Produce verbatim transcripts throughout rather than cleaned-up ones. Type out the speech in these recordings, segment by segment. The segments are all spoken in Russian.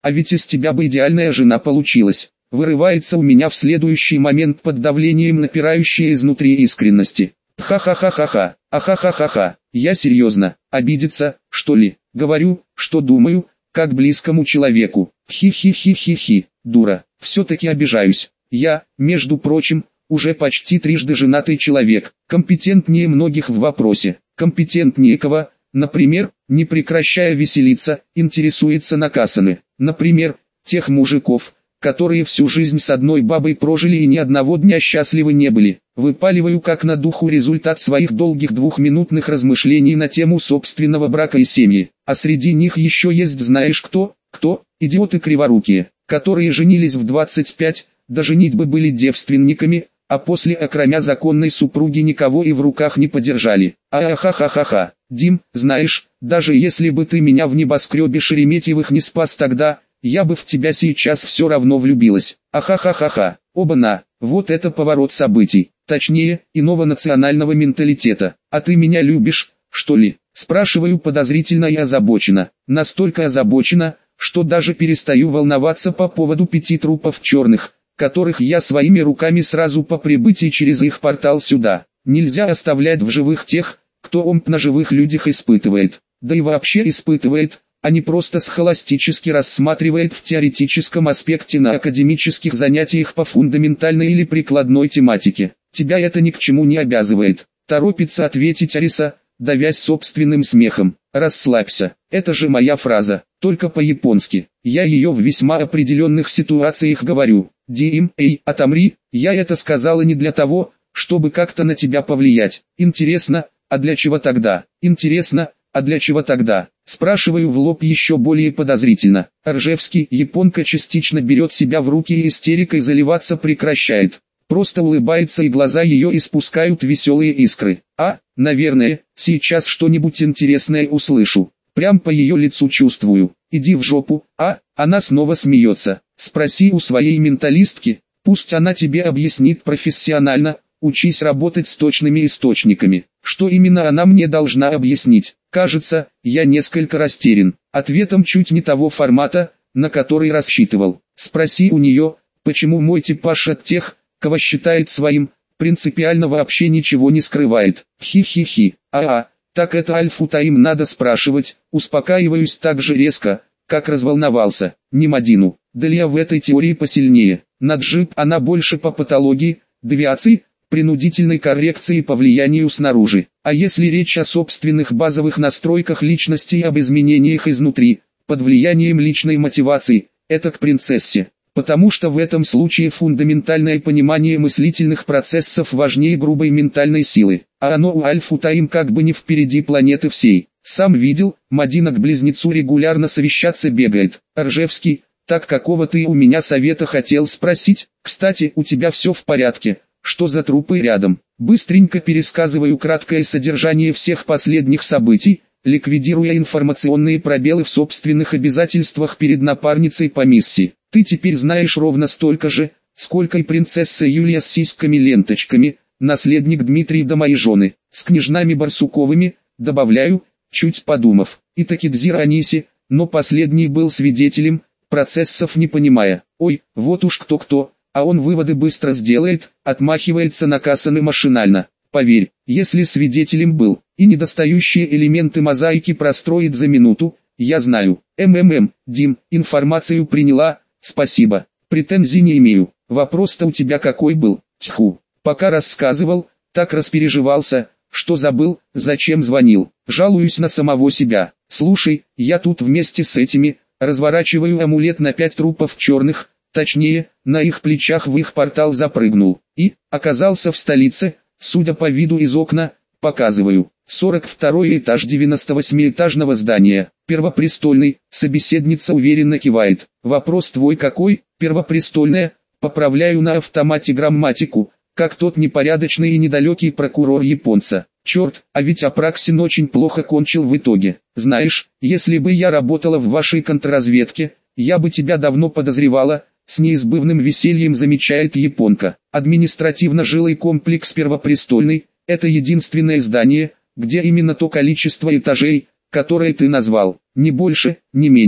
а ведь из тебя бы идеальная жена получилась. Вырывается у меня в следующий момент под давлением напирающей изнутри искренности. Ха-ха-ха-ха-ха, ахахахаха, я серьезно, обидеться, что ли? Говорю, что думаю, как близкому человеку. Хи-хи-хи-хи-хи, дура, все-таки обижаюсь. Я, между прочим, уже почти трижды женатый человек, компетентнее многих в вопросе, компетентнее кого, например, не прекращая веселиться, интересуется накасаны, например, тех мужиков, которые всю жизнь с одной бабой прожили и ни одного дня счастливы не были. Выпаливаю как на духу результат своих долгих двухминутных размышлений на тему собственного брака и семьи, а среди них еще есть знаешь кто, кто, идиоты криворукие, которые женились в двадцать пять, до женитьбы были девственниками, а после окромя законной супруги никого и в руках не подержали. А-ха-ха-ха-ха, Дим, знаешь, даже если бы ты меня в небоскребе Шереметьевых не спас тогда, я бы в тебя сейчас все равно влюбилась. Ахахахаха, оба-на, вот это поворот событий, точнее, иного национального менталитета. А ты меня любишь, что ли? Спрашиваю подозрительно и озабоченно. Настолько озабоченно, что даже перестаю волноваться по поводу пяти трупов черных, которых я своими руками сразу по прибытии через их портал сюда. Нельзя оставлять в живых тех, кто омп на живых людях испытывает, да и вообще испытывает, а не просто схоластически рассматривает в теоретическом аспекте на академических занятиях по фундаментальной или прикладной тематике. Тебя это ни к чему не обязывает. Торопится ответить Ариса, давясь собственным смехом. Расслабься, это же моя фраза, только по-японски. Я ее в весьма определенных ситуациях говорю. Дим, эй, отомри, я это сказала не для того, чтобы как-то на тебя повлиять. Интересно, а для чего тогда? Интересно, а для чего тогда? Спрашиваю в лоб еще более подозрительно. Ржевский, японка частично берет себя в руки и истерикой заливаться прекращает. Просто улыбается и глаза ее испускают веселые искры. А, наверное, сейчас что-нибудь интересное услышу. Прям по ее лицу чувствую. Иди в жопу, а, она снова смеется. Спроси у своей менталистки, пусть она тебе объяснит профессионально, учись работать с точными источниками. Что именно она мне должна объяснить? Кажется, я несколько растерян. Ответом чуть не того формата, на который рассчитывал. Спроси у нее, почему мой типаж от тех, кого считает своим, принципиально вообще ничего не скрывает. Хи-хи-хи. А-а, так это Альфу-Таим надо спрашивать. Успокаиваюсь так же резко, как разволновался. Не Мадину. Далее в этой теории посильнее. Наджип она больше по патологии, девиации, принудительной коррекции по влиянию снаружи. А если речь о собственных базовых настройках личности и об изменениях изнутри, под влиянием личной мотивации, это к принцессе. Потому что в этом случае фундаментальное понимание мыслительных процессов важнее грубой ментальной силы. А оно у Альфу-Таим как бы не впереди планеты всей. Сам видел, Мадина к близнецу регулярно совещаться бегает. Ржевский, так какого ты у меня совета хотел спросить? Кстати, у тебя все в порядке. Что за трупы рядом? Быстренько пересказываю краткое содержание всех последних событий, ликвидируя информационные пробелы в собственных обязательствах перед напарницей по миссии. Ты теперь знаешь ровно столько же, сколько и принцесса Юлия с сиськами-ленточками, наследник Дмитрий до моей жены, с княжнами Барсуковыми, добавляю, чуть подумав, и таки Дзир Аниси, но последний был свидетелем, процессов не понимая. Ой, вот уж кто-кто, а он выводы быстро сделает, отмахивается накасанно машинально. Поверь, если свидетелем был, и недостающие элементы мозаики простроит за минуту, я знаю. МММ, Дим, информацию приняла, спасибо. Претензий не имею. Вопрос-то у тебя какой был? Тьфу. Пока рассказывал, так распереживался, что забыл, зачем звонил. Жалуюсь на самого себя. Слушай, я тут вместе с этими, разворачиваю амулет на пять трупов черных, точнее, на их плечах в их портал запрыгнул. И, оказался в столице, судя по виду из окна, показываю. сорок второй этаж девяносто восьмиэтажного здания. Первопрестольный, собеседница уверенно кивает. Вопрос твой какой? Первопрестольная. Поправляю на автомате грамматику, как тот непорядочный и недалекий прокурор японца. Черт, а ведь Апраксин очень плохо кончил в итоге. Знаешь, если бы я работала в вашей контрразведке, я бы тебя давно подозревала, с неизбывным весельем замечает японка. Административно-жилый комплекс Первопрестольный – это единственное здание, где именно то количество этажей, которое ты назвал, ни больше, ни меньше.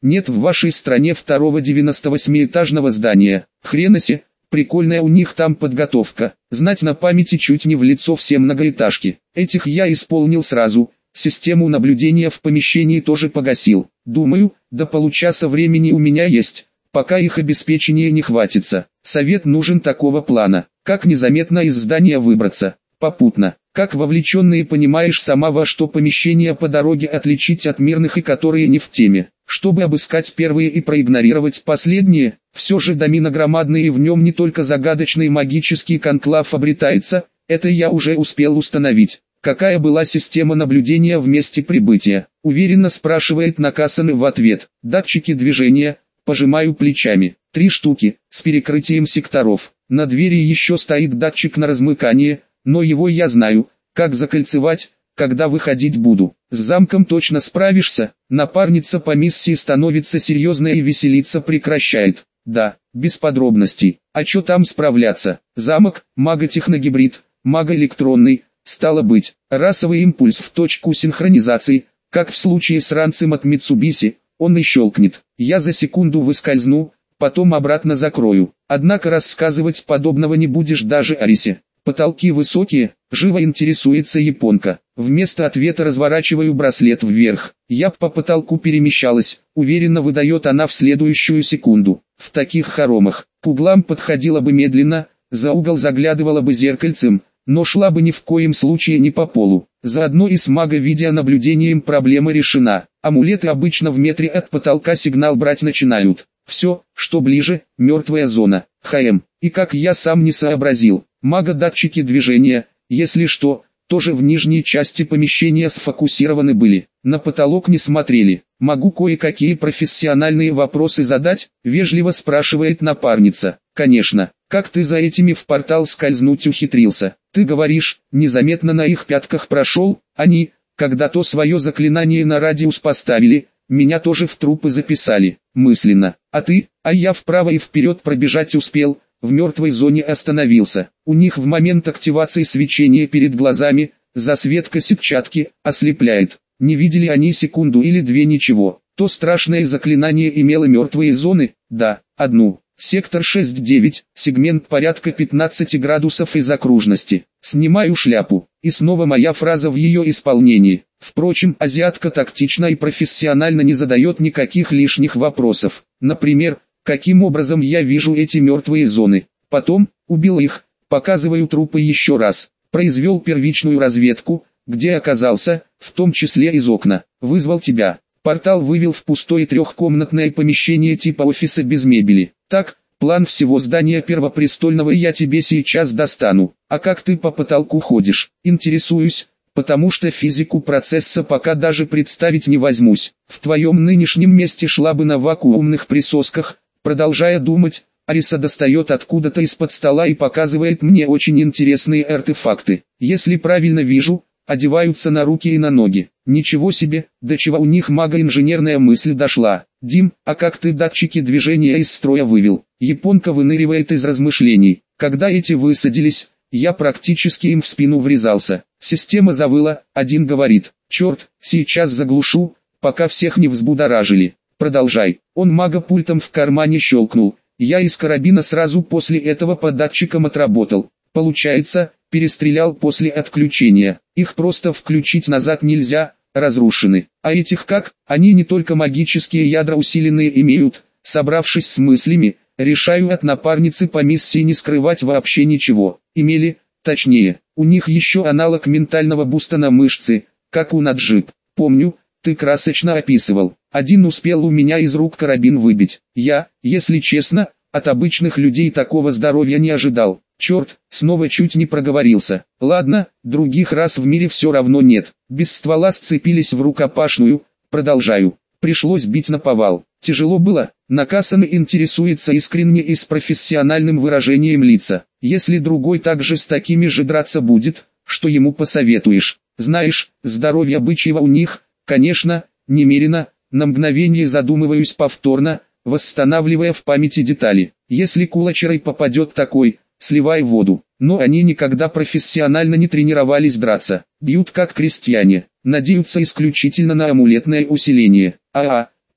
Нет в вашей стране второго девяносто восьмиэтажного здания. Хренаси, прикольная у них там подготовка. Знать на памяти чуть не в лицо все многоэтажки. Этих я исполнил сразу. Систему наблюдения в помещении тоже погасил. Думаю, до получаса времени у меня есть, пока их обеспечения не хватится. Совет нужен такого плана. Как незаметно из здания выбраться? Попутно. Как вовлеченный понимаешь сама, во что помещения по дороге отличить от мирных и которые не в теме. Чтобы обыскать первые и проигнорировать последние, все же домина громадный и в нем не только загадочный магический конклав обретается, это я уже успел установить. Какая была система наблюдения в месте прибытия? Уверенно спрашивает Накасаны в ответ. Датчики движения, пожимаю плечами. Три штуки, с перекрытием секторов. На двери еще стоит датчик на размыкание, но его я знаю, как закольцевать, когда выходить буду. С замком точно справишься. Напарница по миссии становится серьезной и веселиться прекращает. Да, без подробностей. А чё там справляться? Замок, маготехногибрид, магоэлектронный. Стало быть, расовый импульс в точку синхронизации, как в случае с ранцем от Митсубиси, он и щелкнет. Я за секунду выскользну, потом обратно закрою. Однако рассказывать подобного не будешь даже Арисе. Потолки высокие, живо интересуется японка. Вместо ответа разворачиваю браслет вверх. Я по потолку перемещалась, уверенно выдает она в следующую секунду. В таких хоромах, к углам подходила бы медленно, за угол заглядывала бы зеркальцем, но шла бы ни в коем случае не по полу. Заодно и с маго-видеонаблюдением проблема решена. Амулеты обычно в метре от потолка сигнал брать начинают. Все, что ближе, мертвая зона. ХМ. И как я сам не сообразил, маго-датчики движения, если что, тоже в нижней части помещения сфокусированы были. На потолок не смотрели. Могу кое-какие профессиональные вопросы задать? Вежливо спрашивает напарница. Конечно. Как ты за этими в портал скользнуть ухитрился? Ты говоришь, незаметно на их пятках прошел? Они, когда то свое заклинание на радиус поставили, меня тоже в трупы записали, мысленно. А ты? А я вправо и вперед пробежать успел, в мертвой зоне остановился. У них в момент активации свечение перед глазами, засветка сетчатки, ослепляет. Не видели они секунду или две ничего. То страшное заклинание имело мертвые зоны? Да, одну. Сектор шесть девять, сегмент порядка пятнадцати градусов из окружности. Снимаю шляпу, и снова моя фраза в ее исполнении. Впрочем, азиатка тактично и профессионально не задает никаких лишних вопросов. Например, каким образом я вижу эти мертвые зоны. Потом, убил их, показываю трупы еще раз. Произвел первичную разведку, где оказался, в том числе из окна. Вызвал тебя. Портал вывел в пустое трехкомнатное помещение типа офиса без мебели. Так, план всего здания Первопрестольного я тебе сейчас достану. А как ты по потолку ходишь? Интересуюсь, потому что физику процесса пока даже представить не возьмусь. В твоем нынешнем месте шла бы на вакуумных присосках. Продолжая думать, Ариса достает откуда-то из-под стола и показывает мне очень интересные артефакты. Если правильно вижу, одеваются на руки и на ноги. Ничего себе, до чего у них магоинженерная мысль дошла. Дим, а как ты датчики движения из строя вывел? Японка выныривает из размышлений. Когда эти высадились, я практически им в спину врезался. Система завыла, один говорит, черт, сейчас заглушу, пока всех не взбудоражили. Продолжай. Он магопультом в кармане щелкнул. Я из карабина сразу после этого по датчикам отработал. Получается, перестрелял после отключения. Их просто включить назад нельзя, разрушены. А этих как? Они не только магические ядра усиленные имеют. Собравшись с мыслями, решаю от напарницы по миссии не скрывать вообще ничего. Имели, точнее, у них еще аналог ментального буста на мышцы, как у Наджиб. Помню, ты красочно описывал. Один успел у меня из рук карабин выбить. Я, если честно, от обычных людей такого здоровья не ожидал. Черт, снова чуть не проговорился. Ладно, других раз в мире все равно нет. Без ствола сцепились в рукопашную. Продолжаю. Пришлось бить наповал. Тяжело было. Накасаны интересуется искренне и с профессиональным выражением лица. Если другой также с такими же драться будет, что ему посоветуешь? Знаешь, здоровье бычьего у них, конечно, немерено. На мгновение задумываюсь повторно, восстанавливая в памяти детали. Если кулачерой попадет такой, сливай воду. Но они никогда профессионально не тренировались драться. Бьют как крестьяне. Надеются исключительно на амулетное усиление. А-а,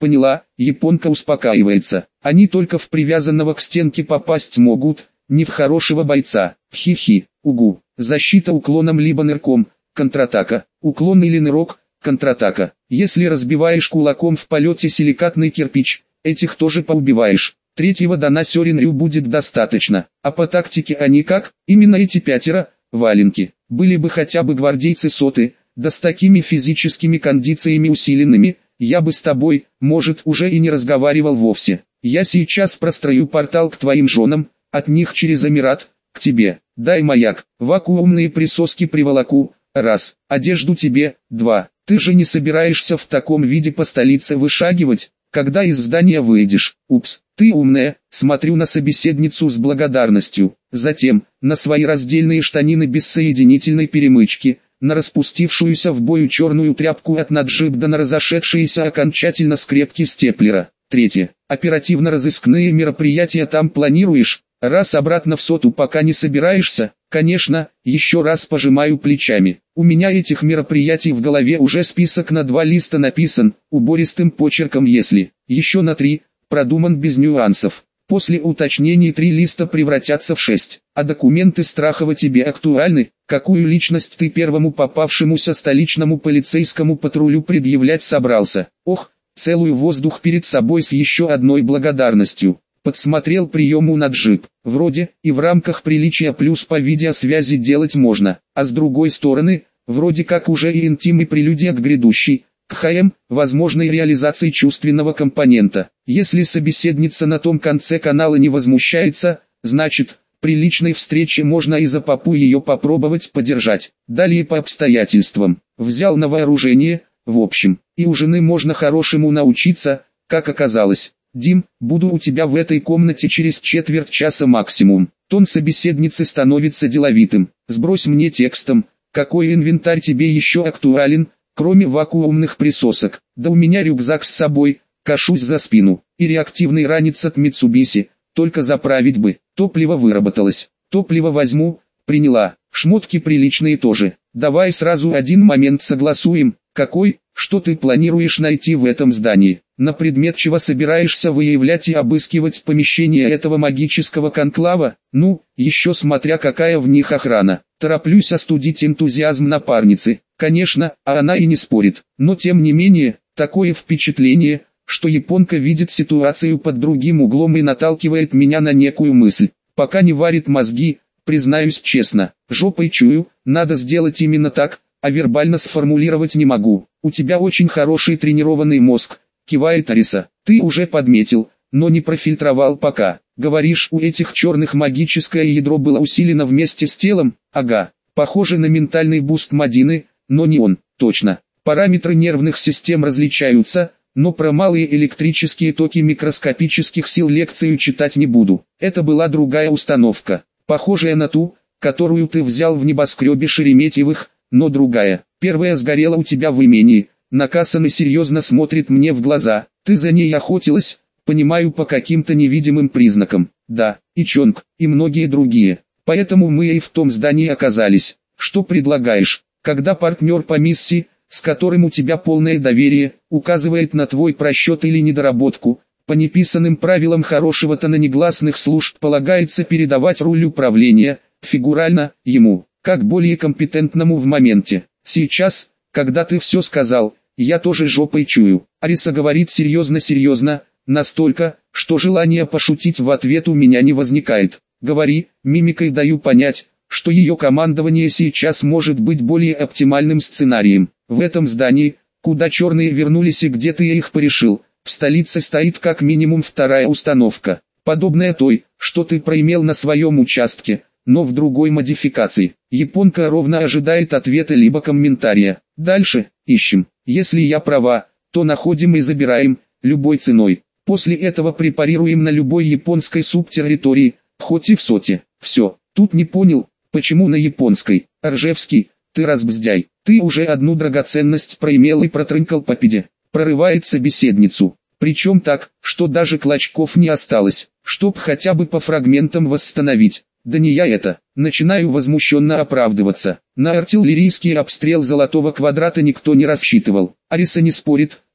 Поняла, японка успокаивается. Они только в привязанного к стенке попасть могут, не в хорошего бойца. Хи-хи, угу. Защита уклоном либо нырком, контратака. Уклон или нырок, контратака. Если разбиваешь кулаком в полете силикатный кирпич, этих тоже поубиваешь. Третьего дана Сёрин-рю будет достаточно. А по тактике они как? Именно эти пятеро, валенки. Были бы хотя бы гвардейцы соты, да с такими физическими кондициями усиленными, я бы с тобой, может, уже и не разговаривал вовсе. Я сейчас прострою портал к твоим женам, от них через Эмират, к тебе. Дай маяк, вакуумные присоски приволоку, раз, одежду тебе, два. Ты же не собираешься в таком виде по столице вышагивать, когда из здания выйдешь. Упс, ты умная, смотрю на собеседницу с благодарностью. Затем, на свои раздельные штанины без соединительной перемычки, на распустившуюся в бою черную тряпку от наджибда, на разошедшиеся окончательно скрепки степлера. Третье. Оперативно-розыскные мероприятия там планируешь? Раз обратно в соту пока не собираешься? Конечно, еще раз пожимаю плечами. У меня этих мероприятий в голове уже список на два листа написан, убористым почерком если. Еще на три, продуман без нюансов. После уточнений три листа превратятся в шесть. А документы Страхова тебе актуальны? Какую личность ты первому попавшемуся столичному полицейскому патрулю предъявлять собрался? Ох, целую воздух перед собой с еще одной благодарностью. Подсмотрел приему на джип. Вроде, и в рамках приличия плюс по видеосвязи делать можно. А с другой стороны, вроде как уже и интим и прелюдия к грядущей, к ХМ, возможной реализации чувственного компонента. Если собеседница на том конце канала не возмущается, значит, при личной встрече можно и за попу ее попробовать подержать. Далее по обстоятельствам. Взял на вооружение, в общем, и у жены можно хорошему научиться, как оказалось. Дим, буду у тебя в этой комнате через четверть часа максимум. Тон собеседницы становится деловитым. Сбрось мне текстом, какой инвентарь тебе еще актуален, кроме вакуумных присосок. Да у меня рюкзак с собой, кашусь за спину. И реактивный ранец от Митсубиси, только заправить бы. Топливо выработалось. Топливо возьму, приняла. Шмотки приличные тоже. Давай сразу один момент согласуем. Какой? Что ты планируешь найти в этом здании? На предмет чего собираешься выявлять и обыскивать помещение этого магического конклава? Ну, еще смотря какая в них охрана. Тороплюсь остудить энтузиазм напарницы. Конечно, а она и не спорит. Но тем не менее, такое впечатление, что японка видит ситуацию под другим углом и наталкивает меня на некую мысль. Пока не варит мозги, признаюсь честно, жопой чую, надо сделать именно так, а вербально сформулировать не могу. У тебя очень хороший тренированный мозг, кивает Ариса. Ты уже подметил, но не профильтровал пока. Говоришь, у этих черных магическое ядро было усилено вместе с телом? Ага, похоже на ментальный буст Мадины, но не он, точно. Параметры нервных систем различаются, но про малые электрические токи микроскопических сил лекцию читать не буду. Это была другая установка, похожая на ту, которую ты взял в небоскребе Шереметьевых, но другая. Первая сгорела у тебя в имении. Накасан и серьезно смотрит мне в глаза. Ты за ней охотилась? Понимаю, по каким-то невидимым признакам. Да, и Чонг, и многие другие. Поэтому мы и в том здании оказались. Что предлагаешь? Когда партнер по миссии, с которым у тебя полное доверие, указывает на твой просчет или недоработку, по неписанным правилам хорошего-то на негласных служб полагается передавать руль управления, фигурально, ему, как более компетентному в моменте. Сейчас, когда ты все сказал, я тоже жопой чую. Ариса говорит серьезно-серьезно, настолько, что желание пошутить в ответ у меня не возникает. Говори, мимикой даю понять, что ее командование сейчас может быть более оптимальным сценарием. В этом здании, куда черные вернулись и где ты их порешил, в столице стоит как минимум вторая установка, подобная той, что ты проимел на своем участке, но в другой модификации. Японка ровно ожидает ответа либо комментария. Дальше, ищем. Если я права, то находим и забираем, любой ценой. После этого препарируем на любой японской субтерритории, хоть и в соте. Все, тут не понял, почему на японской. Ржевский, ты разбздяй. Ты уже одну драгоценность проимел и протрынкал по пиде. Прорывает собеседницу. Причем так, что даже клочков не осталось, чтоб хотя бы по фрагментам восстановить. Да не я это, начинаю возмущенно оправдываться. На артиллерийский обстрел Золотого Квадрата никто не рассчитывал. Ариса не спорит,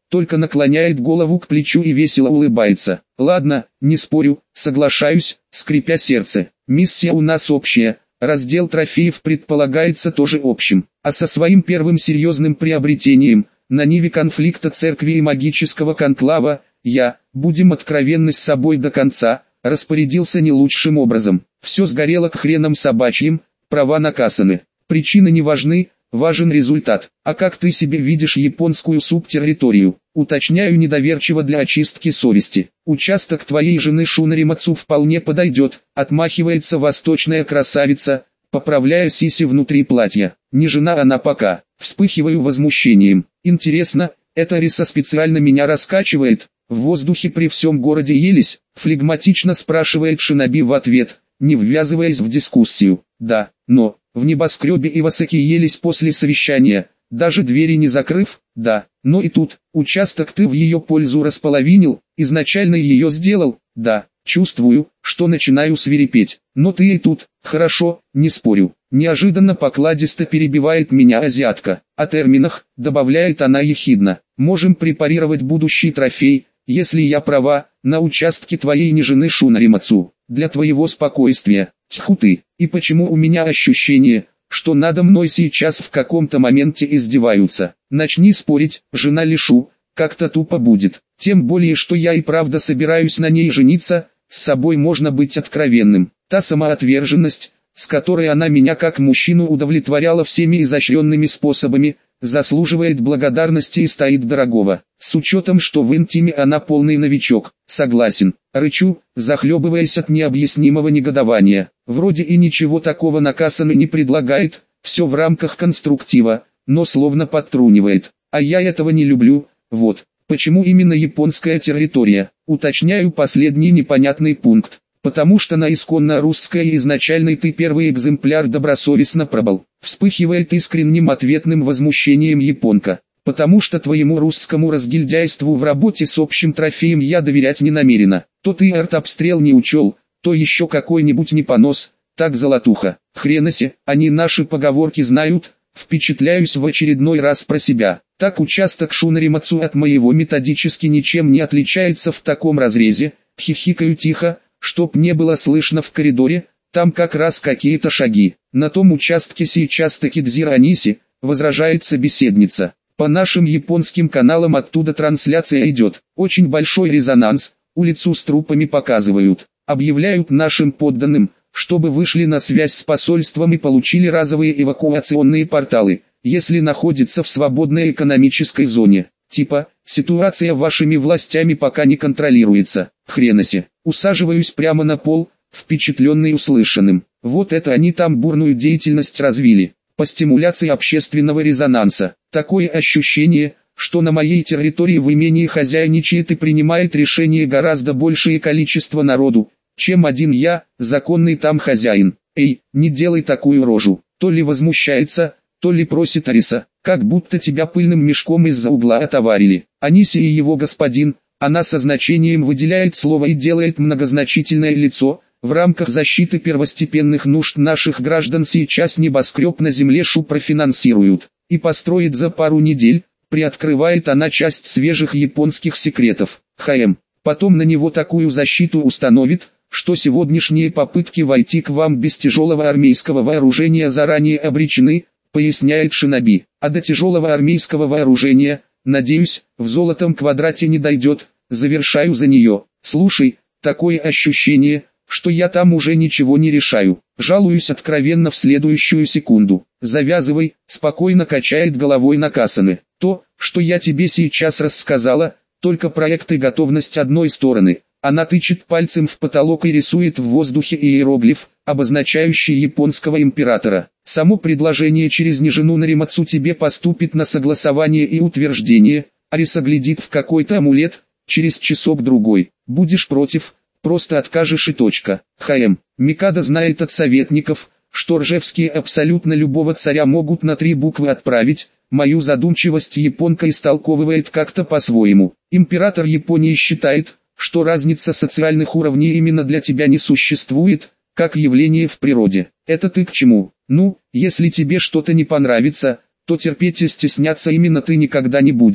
только наклоняет голову к плечу и весело улыбается. Ладно, не спорю, соглашаюсь, скрипя сердце. Миссия у нас общая, раздел трофеев предполагается тоже общим. А со своим первым серьезным приобретением, на ниве конфликта церкви и магического конклава, я, будем откровенны с собой до конца, распорядился не лучшим образом. Все сгорело к хренам собачьим, права накасаны. Причины не важны, важен результат. А как ты себе видишь японскую субтерриторию? Уточняю недоверчиво для очистки совести. Участок твоей жены Шунаримацу вполне подойдет, отмахивается восточная красавица, поправляя сиси внутри платья. Не жена она пока. Вспыхиваю возмущением. Интересно, эта риса специально меня раскачивает? В воздухе при всем городе елись? Флегматично спрашивает Шиноби в ответ, не ввязываясь в дискуссию. Да, но, в небоскребе Ивасаки елись после совещания, даже двери не закрыв, да, но и тут, участок ты в ее пользу располовинил, изначально ее сделал, да, чувствую, что начинаю свирепеть, но ты и тут, хорошо, не спорю. Неожиданно покладисто перебивает меня азиатка. О терминах, добавляет она ехидно, можем препарировать будущий трофей, если я права, на участке твоей не жены Шунаримацу, для твоего спокойствия. Тьфу ты, и почему у меня ощущение, что надо мной сейчас в каком-то моменте издеваются. Начни спорить, жена лишу, как-то тупо будет. Тем более, что я и правда собираюсь на ней жениться, с собой можно быть откровенным. Та самоотверженность, с которой она меня как мужчину удовлетворяла всеми изощренными способами, заслуживает благодарности и стоит дорогого. С учетом, что в интиме она полный новичок, согласен. Рычу, захлебываясь от необъяснимого негодования. Вроде и ничего такого накасанно не предлагает, все в рамках конструктива, но словно подтрунивает. А я этого не люблю, вот. Почему именно японская территория? Уточняю последний непонятный пункт. Потому что на исконно русское изначальный ты первый экземпляр добросовестно пробыл. Вспыхивает искренним ответным возмущением японка. Потому что твоему русскому разгильдяйству в работе с общим трофеем я доверять не намерена. То ты артобстрел не учел, то еще какой-нибудь непонос, так золотуха. Хренаси, они наши поговорки знают, впечатляюсь в очередной раз про себя. Так участок Шунаримацу от моего методически ничем не отличается в таком разрезе, хихикаю тихо, чтоб не было слышно в коридоре, там как раз какие-то шаги. На том участке сейчас таки Дзираниси, возражает собеседница. По нашим японским каналам оттуда трансляция идет. Очень большой резонанс, улицу с трупами показывают. Объявляют нашим подданным, чтобы вышли на связь с посольством и получили разовые эвакуационные порталы, если находится в свободной экономической зоне. Типа, ситуация вашими властями пока не контролируется. Хренаси. Усаживаюсь прямо на пол, впечатленный услышанным. Вот это они там бурную деятельность развили, по стимуляции общественного резонанса. Такое ощущение, что на моей территории в имении хозяйничает и принимает решения гораздо большее количество народу, чем один я, законный там хозяин. Эй, не делай такую рожу. То ли возмущается, то ли просит Ариса, как будто тебя пыльным мешком из-за угла отоварили. Аниси и его господин, она со значением выделяет слово и делает многозначительное лицо. В рамках защиты первостепенных нужд наших граждан сейчас небоскреб на земле шу профинансируют. И построит за пару недель, приоткрывает она часть свежих японских секретов. ХМ. Потом на него такую защиту установит, что сегодняшние попытки войти к вам без тяжелого армейского вооружения заранее обречены, поясняет Шиноби. А до тяжелого армейского вооружения, надеюсь, в золотом квадрате не дойдет, завершаю за нее. Слушай, такое ощущение, что я там уже ничего не решаю. Жалуюсь откровенно в следующую секунду. Завязывай, спокойно качает головой Накасаны. То, что я тебе сейчас рассказала, только проект и готовность одной стороны. Она тычет пальцем в потолок и рисует в воздухе иероглиф, обозначающий японского императора. Само предложение через Нежену Наримацу тебе поступит на согласование и утверждение. Ариса глядит в какой-то амулет, через часок-другой. Будешь против? Просто откажешь и точка. ХМ. Микада знает от советников, что ржевские абсолютно любого царя могут на три буквы отправить. Мою задумчивость японка истолковывает как-то по-своему. Император Японии считает, что разница социальных уровней именно для тебя не существует, как явление в природе. Это ты к чему? Ну, если тебе что-то не понравится, то терпеть и стесняться именно ты никогда не будешь.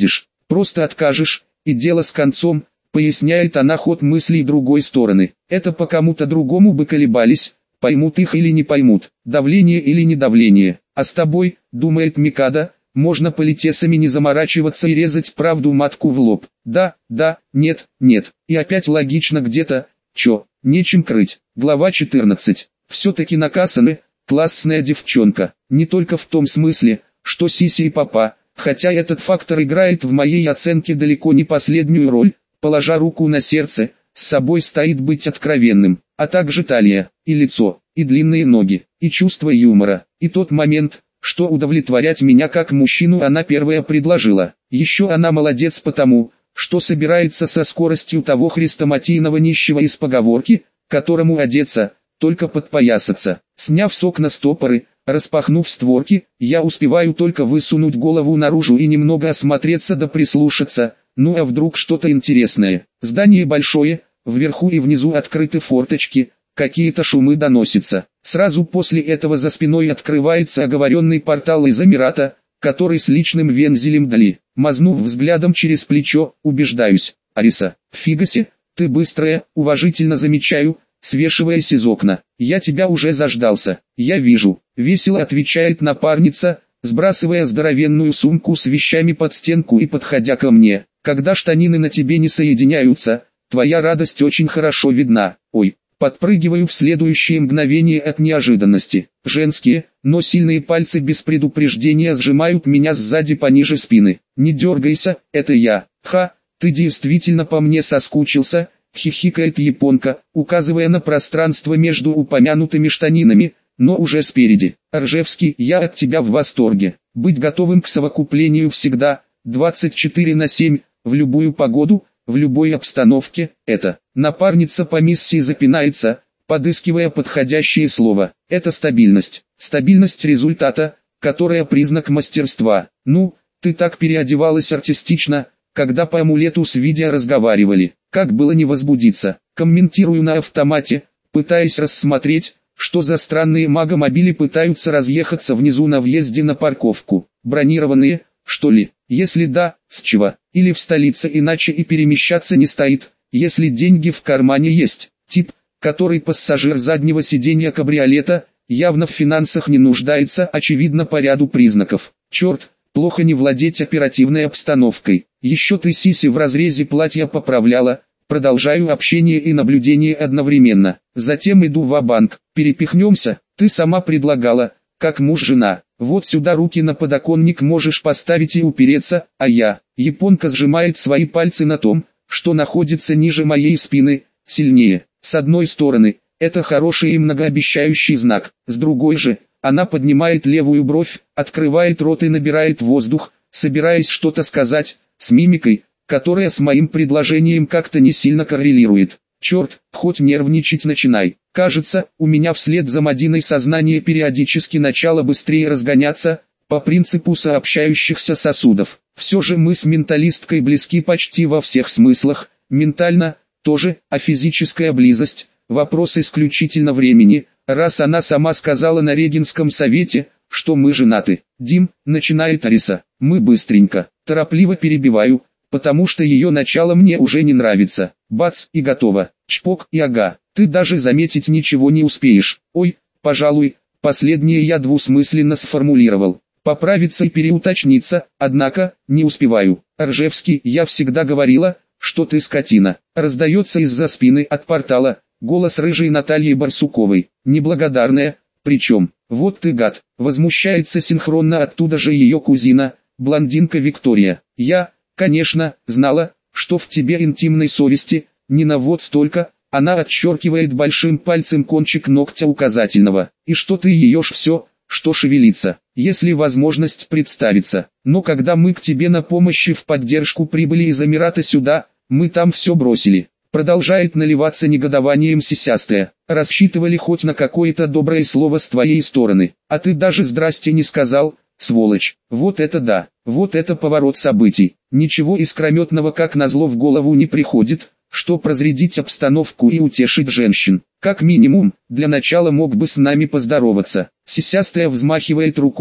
Просто откажешь, и дело с концом, поясняет она ход мыслей другой стороны. Это по кому-то другому бы колебались, поймут их или не поймут, давление или не давление. А с тобой, думает Микадо, можно политесами не заморачиваться и резать правду матку в лоб. Да, да, нет, нет. И опять логично где-то, чё, нечем крыть. Глава четырнадцать. Все-таки Накасане, классная девчонка. Не только в том смысле, что Сиси и папа, хотя этот фактор играет в моей оценке далеко не последнюю роль, положа руку на сердце, с собой стоит быть откровенным, а также талия, и лицо, и длинные ноги, и чувство юмора, и тот момент, что удовлетворять меня как мужчину она первая предложила. Еще она молодец потому, что собирается со скоростью того хрестоматийного нищего из поговорки, которому одеться, только подпоясаться. Сняв с окна стопоры, распахнув створки, я успеваю только высунуть голову наружу и немного осмотреться да прислушаться, ну а вдруг что-то интересное. Здание большое, вверху и внизу открыты форточки, какие-то шумы доносятся. Сразу после этого за спиной открывается оговоренный портал из Эмирата, который с личным вензелем дали. Мазнув взглядом через плечо, убеждаюсь. Ариса, фигасе, ты быстрая, уважительно замечаю, свешиваясь из окна. Я тебя уже заждался. Я вижу. Весело отвечает напарница, сбрасывая здоровенную сумку с вещами под стенку и подходя ко мне. Когда штанины на тебе не соединяются, твоя радость очень хорошо видна. Ой. Подпрыгиваю в следующее мгновение от неожиданности. Женские, но сильные пальцы без предупреждения сжимают меня сзади пониже спины. Не дергайся, это я. Ха, ты действительно по мне соскучился, хихикает японка, указывая на пространство между упомянутыми штанинами, но уже спереди. Ржевский, я от тебя в восторге. Быть готовым к совокуплению всегда, двадцать четыре на семь, в любую погоду, в любой обстановке, это. Напарница по миссии запинается, подыскивая подходящее слово. Это стабильность. Стабильность результата, которая признак мастерства. Ну, ты так переодевалась артистично, когда по амулету с видео разговаривали. Как было не возбудиться? Комментирую на автомате, пытаясь рассмотреть, что за странные магомобили пытаются разъехаться внизу на въезде на парковку. Бронированные, что ли? Если да, с чего? Или в столице иначе и перемещаться не стоит, если деньги в кармане есть. Тип, который пассажир заднего сиденья кабриолета, явно в финансах не нуждается, очевидно по ряду признаков. Черт, плохо не владеть оперативной обстановкой. Еще ты Сиси в разрезе платья поправляла. Продолжаю общение и наблюдение одновременно. Затем иду ва-банк. Перепихнемся, ты сама предлагала, как муж-жена. Вот сюда руки на подоконник можешь поставить и упереться, а я. Японка сжимает свои пальцы на том, что находится ниже моей спины, сильнее. С одной стороны, это хороший и многообещающий знак. С другой же, она поднимает левую бровь, открывает рот и набирает воздух, собираясь что-то сказать, с мимикой, которая с моим предложением как-то не сильно коррелирует. Черт, хоть нервничать начинай. Кажется, у меня вслед за Мадиной сознание периодически начало быстрее разгоняться, по принципу сообщающихся сосудов. Все же мы с менталисткой близки почти во всех смыслах, ментально, тоже, а физическая близость, вопрос исключительно времени, раз она сама сказала на Регенском совете, что мы женаты. Дим, начинает Ариса, мы быстренько, торопливо перебиваю, потому что ее начало мне уже не нравится. Бац, и готово. Чпок и ага. Ты даже заметить ничего не успеешь. Ой, пожалуй, последнее я двусмысленно сформулировал. Поправиться и переуточниться, однако, не успеваю. Ржевский, я всегда говорила, что ты скотина. Раздается из-за спины от портала, голос рыжей Натальи Барсуковой. Неблагодарная, причем, вот ты гад. Возмущается синхронно оттуда же ее кузина, блондинка Виктория. Я... Конечно, знала, что в тебе интимной совести, не на вот столько, она отщеркивает большим пальцем кончик ногтя указательного, и что ты еешь все, что шевелится, если возможность представится. Но когда мы к тебе на помощь и в поддержку прибыли из Эмирата сюда, мы там все бросили. Продолжает наливаться негодованием сисястая. Рассчитывали хоть на какое-то доброе слово с твоей стороны, а ты даже здрасте не сказал. Сволочь, вот это да, вот это поворот событий. Ничего искрометного как назло в голову не приходит, что разрядить обстановку и утешить женщин. Как минимум, для начала мог бы с нами поздороваться. Сисястая взмахивает рукой,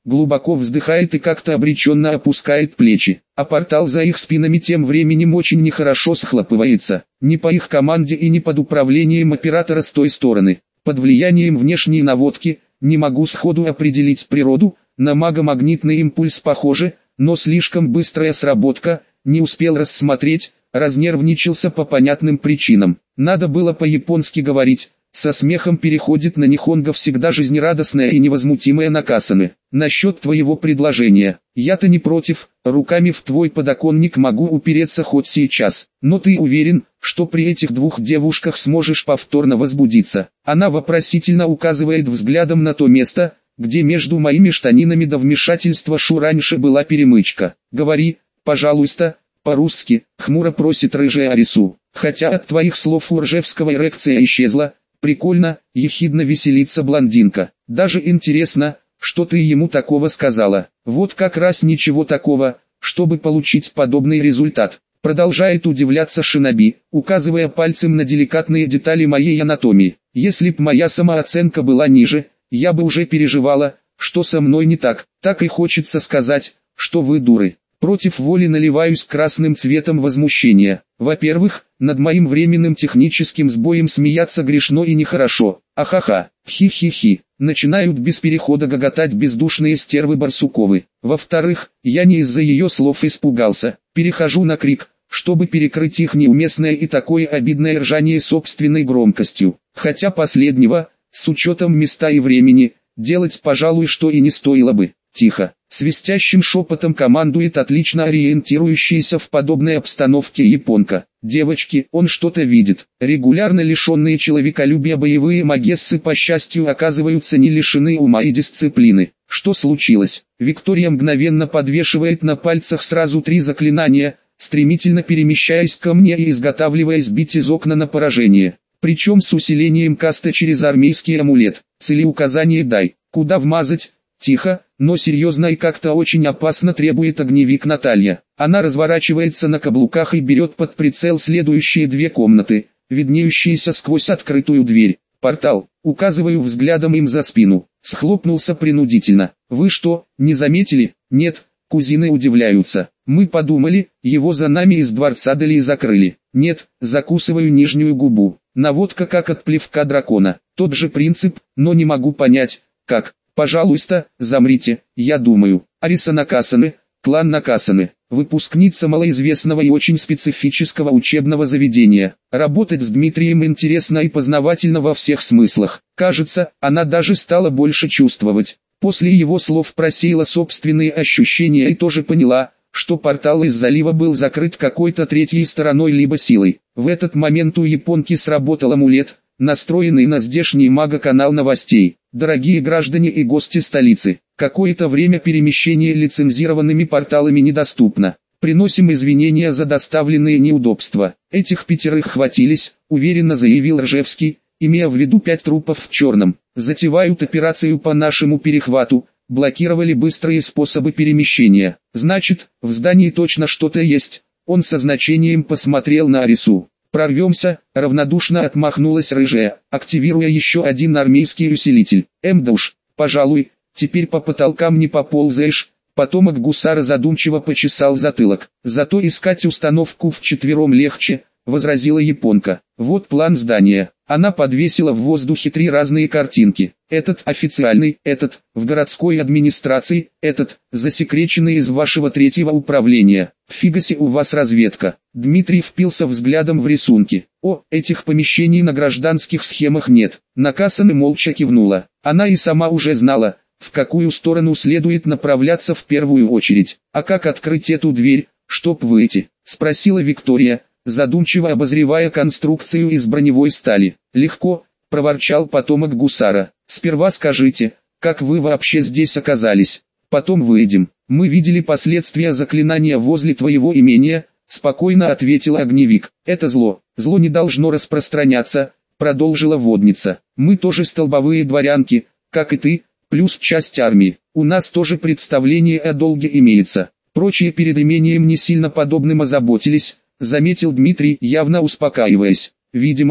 глубоко вздыхает и как-то обреченно опускает плечи, а портал за их спинами тем временем очень нехорошо схлопывается, не по их команде и не под управлением оператора с той стороны, под влиянием внешней наводки, не могу сходу определить природу, на магомагнитный импульс похоже, но слишком быстрая сработка, не успел рассмотреть, разнервничался по понятным причинам, надо было по-японски говорить. Со смехом переходит на нихонго всегда жизнерадостная и невозмутимая Накасане. Насчет твоего предложения, я-то не против, руками в твой подоконник могу упереться хоть сейчас, но ты уверен, что при этих двух девушках сможешь повторно возбудиться? Она вопросительно указывает взглядом на то место, где между моими штанинами до вмешательства Шу раньше была перемычка. Говори, пожалуйста, по-русски, хмуро просит рыжая Арису, хотя от твоих слов у Ржевского эрекция исчезла. Прикольно, ехидно веселится блондинка. Даже интересно, что ты ему такого сказала. Вот как раз ничего такого, чтобы получить подобный результат. Продолжает удивляться Шиноби, указывая пальцем на деликатные детали моей анатомии. Если б моя самооценка была ниже, я бы уже переживала, что со мной не так. Так и хочется сказать, что вы дуры. Против воли наливаюсь красным цветом возмущения. Во-первых, над моим временным техническим сбоем смеяться грешно и нехорошо. Ахаха, хи-хи-хи. Начинают без перехода гоготать бездушные стервы Барсуковы. Во-вторых, я не из-за ее слов испугался. Перехожу на крик, чтобы перекрыть их неуместное и такое обидное ржание собственной громкостью. Хотя последнего, с учетом места и времени, делать, пожалуй, что и не стоило бы. Тихо, свистящим шепотом командует отлично ориентирующаяся в подобной обстановке японка. Девочки, он что-то видит. Регулярно лишенные человеколюбия боевые магессы по счастью оказываются не лишены ума и дисциплины. Что случилось? Виктория мгновенно подвешивает на пальцах сразу три заклинания, стремительно перемещаясь ко мне и изготавливая сбить из окна на поражение. Причем с усилением каста через армейский амулет. Целеуказание дай. Куда вмазать? Тихо, но серьезно и как-то очень опасно требует огневик Наталья. Она разворачивается на каблуках и берет под прицел следующие две комнаты, виднеющиеся сквозь открытую дверь. Портал, указываю взглядом им за спину, схлопнулся принудительно. Вы что, не заметили? Нет, кузины удивляются. Мы подумали, его за нами из дворца дали и закрыли. Нет, закусываю нижнюю губу. Наводка как от плевка дракона. Тот же принцип, но не могу понять, как. Пожалуйста, замрите, я думаю. Ариса Накасане, клан Накасане, выпускница малоизвестного и очень специфического учебного заведения. Работать с Дмитрием интересно и познавательно во всех смыслах. Кажется, она даже стала больше чувствовать. После его слов просеяла собственные ощущения и тоже поняла, что портал из залива был закрыт какой-то третьей стороной либо силой. В этот момент у японки сработал амулет, настроенный на здешний мага-канал новостей. Дорогие граждане и гости столицы, какое-то время перемещение лицензированными порталами недоступно. Приносим извинения за доставленные неудобства. Этих пятерых хватились, уверенно заявил Ржевский, имея в виду пять трупов в черном. Затевают операцию по нашему перехвату, блокировали быстрые способы перемещения. Значит, в здании точно что-то есть. Он со значением посмотрел на Арису. «Прорвемся», — равнодушно отмахнулась рыжая, активируя еще один армейский усилитель. «Эм да уж, пожалуй, теперь по потолкам не поползаешь». Потомок гусара задумчиво почесал затылок. «Зато искать установку вчетвером легче», — возразила японка. «Вот план здания». Она подвесила в воздухе три разные картинки. Этот официальный, этот в городской администрации, этот засекреченный из вашего третьего управления. Фигаси у вас разведка. Дмитрий впился взглядом в рисунки. О, этих помещений на гражданских схемах нет. Накасане молча кивнула. Она и сама уже знала, в какую сторону следует направляться в первую очередь. А как открыть эту дверь, чтоб выйти? Спросила Виктория, задумчиво обозревая конструкцию из броневой стали. «Легко», — проворчал потомок гусара. «Сперва скажите, как вы вообще здесь оказались? Потом выйдем. Мы видели последствия заклинания возле твоего имения», — спокойно ответил огневик. «Это зло. Зло не должно распространяться», — продолжила водница. «Мы тоже столбовые дворянки, как и ты, плюс часть армии. У нас тоже представление о долге имеется». Прочие перед имением не сильно подобным озаботились, заметил Дмитрий, явно успокаиваясь. Видимо,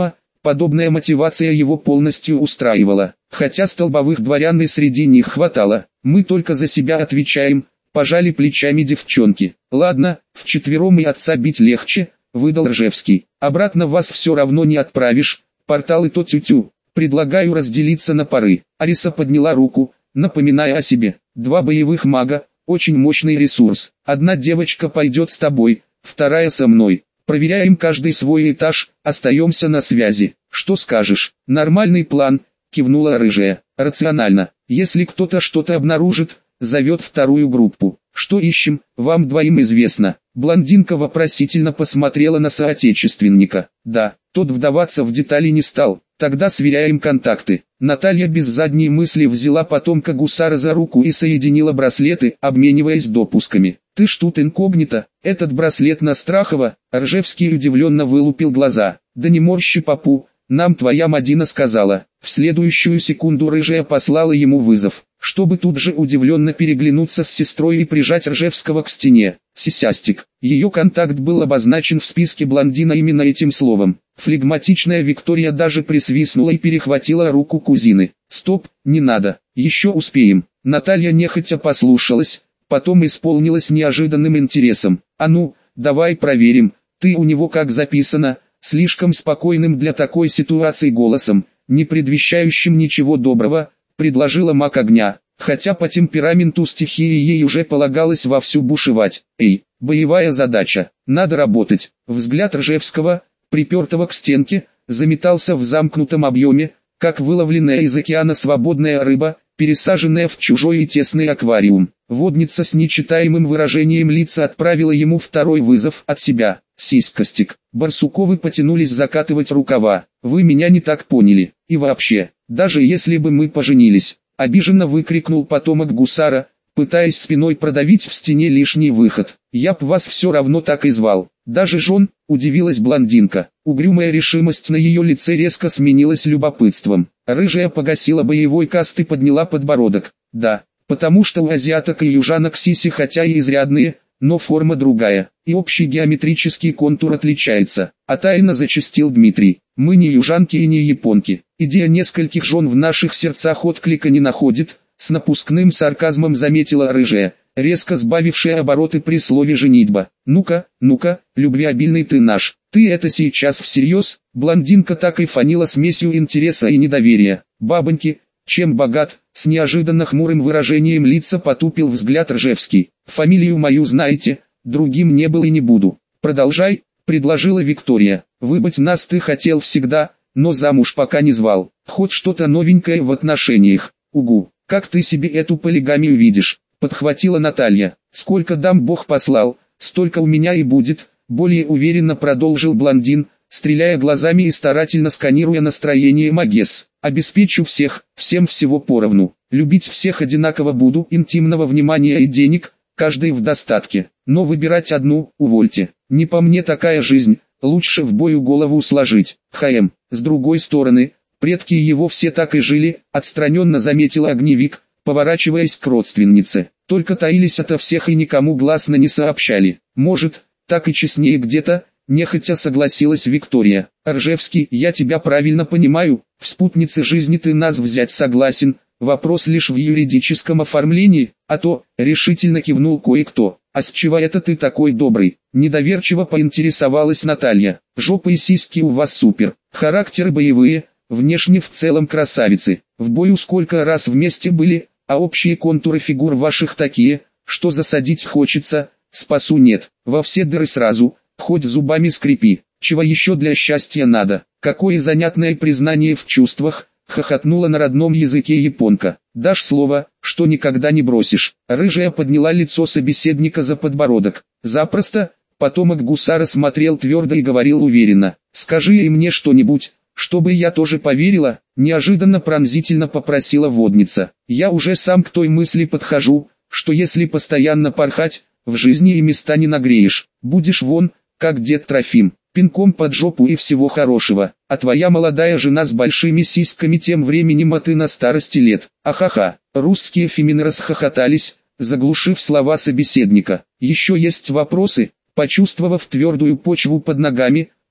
Подобная мотивация его полностью устраивала, хотя столбовых дворян и среди них хватало. Мы только за себя отвечаем, пожали плечами девчонки. Ладно, вчетвером и отца бить легче, выдал Ржевский. Обратно вас все равно не отправишь, порталы то тю-тю. Предлагаю разделиться на пары. Ариса подняла руку, напоминая о себе. Два боевых мага, очень мощный ресурс. Одна девочка пойдет с тобой, вторая со мной. Проверяем каждый свой этаж, остаемся на связи. Что скажешь? Нормальный план, кивнула рыжая. Рационально. Если кто-то что-то обнаружит, зовет вторую группу. Что ищем, вам двоим известно. Блондинка вопросительно посмотрела на соотечественника. Да, тот вдаваться в детали не стал. Тогда сверяем контакты. Наталья без задней мысли взяла потомка гусара за руку и соединила браслеты, обмениваясь допусками. Ты ж тут инкогнито, этот браслет на Страхова. Ржевский удивленно вылупил глаза. Да не морщи попу, нам твоя Мадина сказала. В следующую секунду рыжая послала ему вызов, чтобы тут же удивленно переглянуться с сестрой и прижать Ржевского к стене. Сисястик. Ее контакт был обозначен в списке блондина именно этим словом. Флегматичная Виктория даже присвистнула и перехватила руку кузины. Стоп, не надо, еще успеем. Наталья нехотя послушалась, потом исполнилась неожиданным интересом. А ну, давай проверим, ты у него как записано, слишком спокойным для такой ситуации голосом, не предвещающим ничего доброго, предложила маг огня. Хотя по темпераменту стихии ей уже полагалось вовсю бушевать. Эй, боевая задача, надо работать. Взгляд Ржевского, припертого к стенке, заметался в замкнутом объеме, как выловленная из океана свободная рыба, пересаженная в чужой и тесный аквариум. Водница с нечитаемым выражением лица отправила ему второй вызов от себя. Сиськостик. Барсуковы потянулись закатывать рукава. Вы меня не так поняли. И вообще, даже если бы мы поженились, обиженно выкрикнул потомок гусара, пытаясь спиной продавить в стене лишний выход. Я б вас все равно так и звал. Даже жен, удивилась блондинка. Угрюмая решимость на ее лице резко сменилась любопытством. Рыжая погасила боевой каст и подняла подбородок. Да, потому что у азиаток и южанок сиси хотя и изрядные, но форма другая, и общий геометрический контур отличается. А тайно зачастил Дмитрий. Мы не южанки и не японки. Идея нескольких жен в наших сердцах отклика не находит, с напускным сарказмом заметила рыжая, резко сбавившая обороты при слове «женитьба». Ну-ка, ну-ка, любвеобильный ты наш, ты это сейчас всерьез? Блондинка так и фанила смесью интереса и недоверия. Бабоньки, чем богат, с неожиданно хмурым выражением лица потупил взгляд Ржевский. Фамилию мою знаете, другим не был и не буду. Продолжай, предложила Виктория. Выбыть нас ты хотел всегда, но замуж пока не звал. Хоть что-то новенькое в отношениях. Угу, как ты себе эту полигамию видишь? Подхватила Наталья. Сколько дам Бог послал, столько у меня и будет, более уверенно продолжил блондин, стреляя глазами и старательно сканируя настроение Магесс. Обеспечу всех, всем всего поровну. Любить всех одинаково буду, интимного внимания и денег, каждый в достатке. Но выбирать одну, увольте. Не по мне такая жизнь, лучше в бою голову сложить. Хм, с другой стороны, предки его все так и жили, отстраненно заметил огневик, поворачиваясь к родственнице. Только таились ото всех и никому гласно не сообщали. Может, так и честнее где-то, нехотя согласилась Виктория. Ржевский, я тебя правильно понимаю, в спутнице жизни ты нас взять согласен, вопрос лишь в юридическом оформлении, а то, решительно кивнул кое-кто. А с чего это ты такой добрый? Недоверчиво поинтересовалась Наталья. Жопа и сиськи у вас супер, характеры боевые, внешне в целом красавицы. В бою сколько раз вместе были, а общие контуры фигур ваших такие, что засадить хочется, спасу нет, во все дыры сразу, хоть зубами скрипи. Чего еще для счастья надо? Какое занятное признание в чувствах, хохотнула на родном языке японка. Дашь слово, что никогда не бросишь. Рыжая подняла лицо собеседника за подбородок. Запросто, потомок гусара смотрел твердо и говорил уверенно. Скажи и мне что-нибудь, чтобы я тоже поверила, неожиданно пронзительно попросила водница. Я уже сам к той мысли подхожу, что если постоянно порхать, в жизни и места не нагреешь. Будешь вон, как дед Трофим, пинком под жопу и всего хорошего. А твоя молодая жена с большими сиськами тем временем, а ты на старости лет. Ахаха. Русские фемины расхохотались, заглушив слова собеседника. Еще есть вопросы? Почувствовав твердую почву под ногами,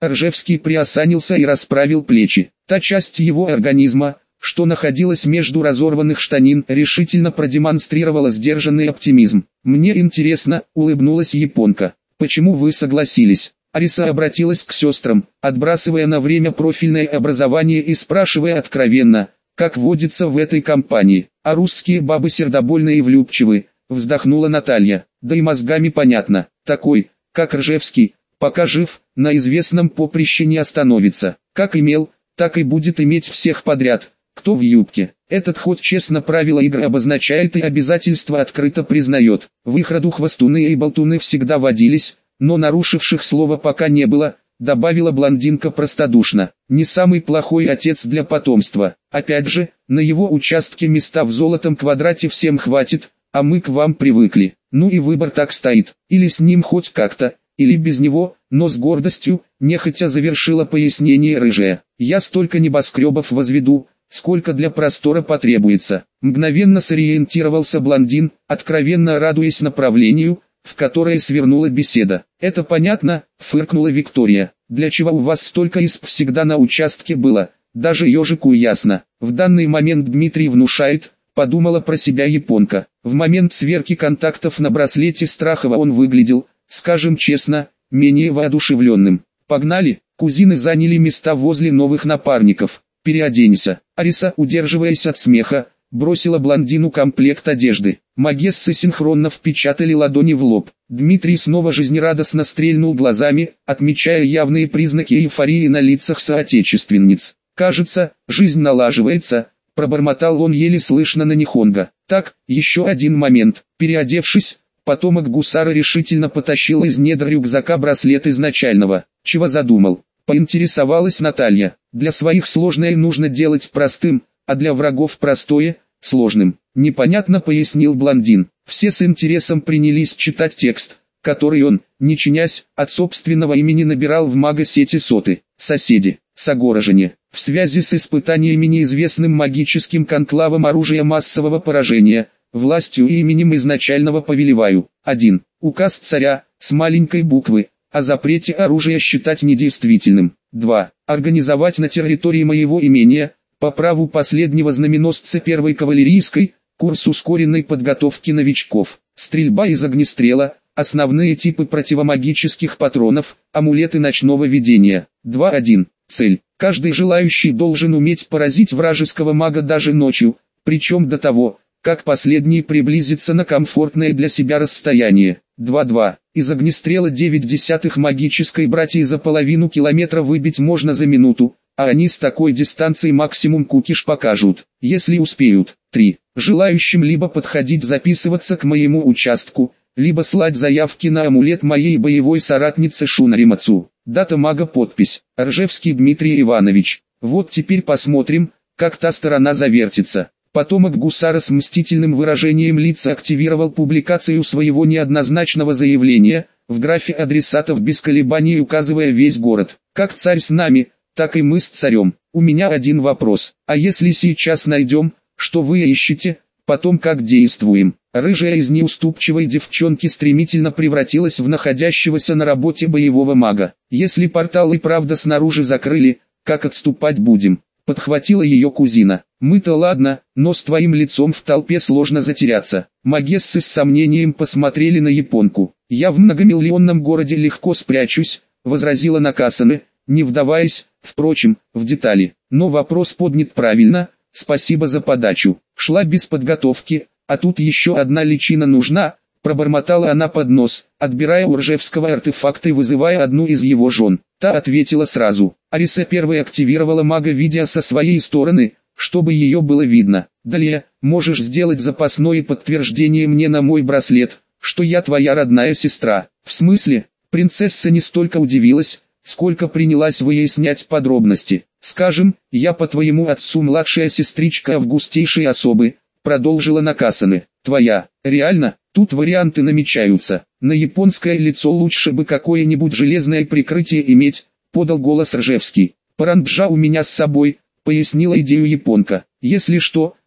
Ржевский приосанился и расправил плечи. Та часть его организма, что находилась между разорванных штанин, решительно продемонстрировала сдержанный оптимизм. «Мне интересно», — улыбнулась японка. «Почему вы согласились?» Ариса обратилась к сестрам, отбрасывая на время профильное образование и спрашивая откровенно, как водится в этой компании. «А русские бабы сердобольные и влюбчивы», — вздохнула Наталья. «Да и мозгами понятно, такой, как Ржевский, пока жив, на известном поприще не остановится. Как имел, так и будет иметь всех подряд, кто в юбке. Этот ход честно правила игры обозначает и обязательства открыто признает. В их роду хвостуны и болтуны всегда водились, но нарушивших слово пока не было», — добавила блондинка простодушно. «Не самый плохой отец для потомства. Опять же, на его участке места в золотом квадрате всем хватит, а мы к вам привыкли. Ну и выбор так стоит, или с ним хоть как-то, или без него», но с гордостью, нехотя завершила пояснение рыжая. «Я столько небоскребов возведу, сколько для простора потребуется». Мгновенно сориентировался блондин, откровенно радуясь направлению, в которое свернула беседа. «Это понятно», — фыркнула Виктория. «Для чего у вас столько исп всегда на участке было? Даже ежику ясно. В данный момент Дмитрий внушает», — подумала про себя японка. В момент сверки контактов на браслете Страхова он выглядел, скажем честно, менее воодушевленным. «Погнали», — кузины заняли места возле новых напарников. «Переоденься». Ариса, удерживаясь от смеха, бросила блондину комплект одежды. Магессы синхронно впечатали ладони в лоб. Дмитрий снова жизнерадостно стрельнул глазами, отмечая явные признаки эйфории на лицах соотечественниц. «Кажется, жизнь налаживается», — пробормотал он еле слышно на нихонго. «Так, еще один момент». Переодевшись, потомок гусара решительно потащил из недр рюкзака браслет изначального. «Чего задумал?» — поинтересовалась Наталья. «Для своих сложное нужно делать простым, а для врагов простое — сложным». «Непонятно», — пояснил блондин. Все с интересом принялись читать текст, который он, не чинясь, от собственного имени набирал в мага-сети соты. «Соседи, согорожане, в связи с испытаниями неизвестным магическим конклавом оружия массового поражения, властью и именем изначального повелеваю. один. Указ царя, с маленькой буквы, о запрете оружия считать недействительным. два. Организовать на территории моего имения, по праву последнего знаменосца первой кавалерийской, курс ускоренной подготовки новичков. Стрельба из огнестрела, основные типы противомагических патронов, амулеты ночного видения. два точка один. Цель. Каждый желающий должен уметь поразить вражеского мага даже ночью, причем до того, как последний приблизится на комфортное для себя расстояние. два точка два. Из огнестрела девять десятых магической братьи за половину километра выбить можно за минуту, а они с такой дистанции максимум кукиш покажут, если успеют. три. Желающим либо подходить записываться к моему участку, либо слать заявки на амулет моей боевой соратницы Шунаримацу. Дата мага, подпись: Ржевский Дмитрий Иванович. Вот теперь посмотрим, как та сторона завертится. Потомок гусара с мстительным выражением лица активировал публикацию своего неоднозначного заявления, в графе адресатов без колебаний указывая весь город. «Как царь с нами, так и мы с царем. У меня один вопрос. А если сейчас найдем, что вы ищете, потом как действуем?» Рыжая из неуступчивой девчонки стремительно превратилась в находящегося на работе боевого мага. «Если портал и правда снаружи закрыли, как отступать будем?» Подхватила ее кузина. «Мы-то ладно, но с твоим лицом в толпе сложно затеряться». Магессы с сомнением посмотрели на японку. «Я в многомиллионном городе легко спрячусь», — возразила Накасане, не вдаваясь, впрочем, в детали. «Но вопрос поднят правильно, спасибо за подачу. Шла без подготовки, а тут еще одна личина нужна», — пробормотала она под нос, отбирая у Ржевского артефакт и вызывая одну из его жен. Та ответила сразу. Ариса первой активировала мага-видео со своей стороны, чтобы ее было видно. «Далее, можешь сделать запасное подтверждение мне на мой браслет, что я твоя родная сестра». «В смысле?» Принцесса не столько удивилась, сколько принялась выяснять подробности. «Скажем, я по твоему отцу младшая сестричка августейшей особы», продолжила Накасане. «Твоя, реально?» Тут варианты намечаются. На японское лицо лучше бы какое-нибудь железное прикрытие иметь, подал голос Ржевский. «Паранджа у меня с собой», пояснила идею японка. «Если что,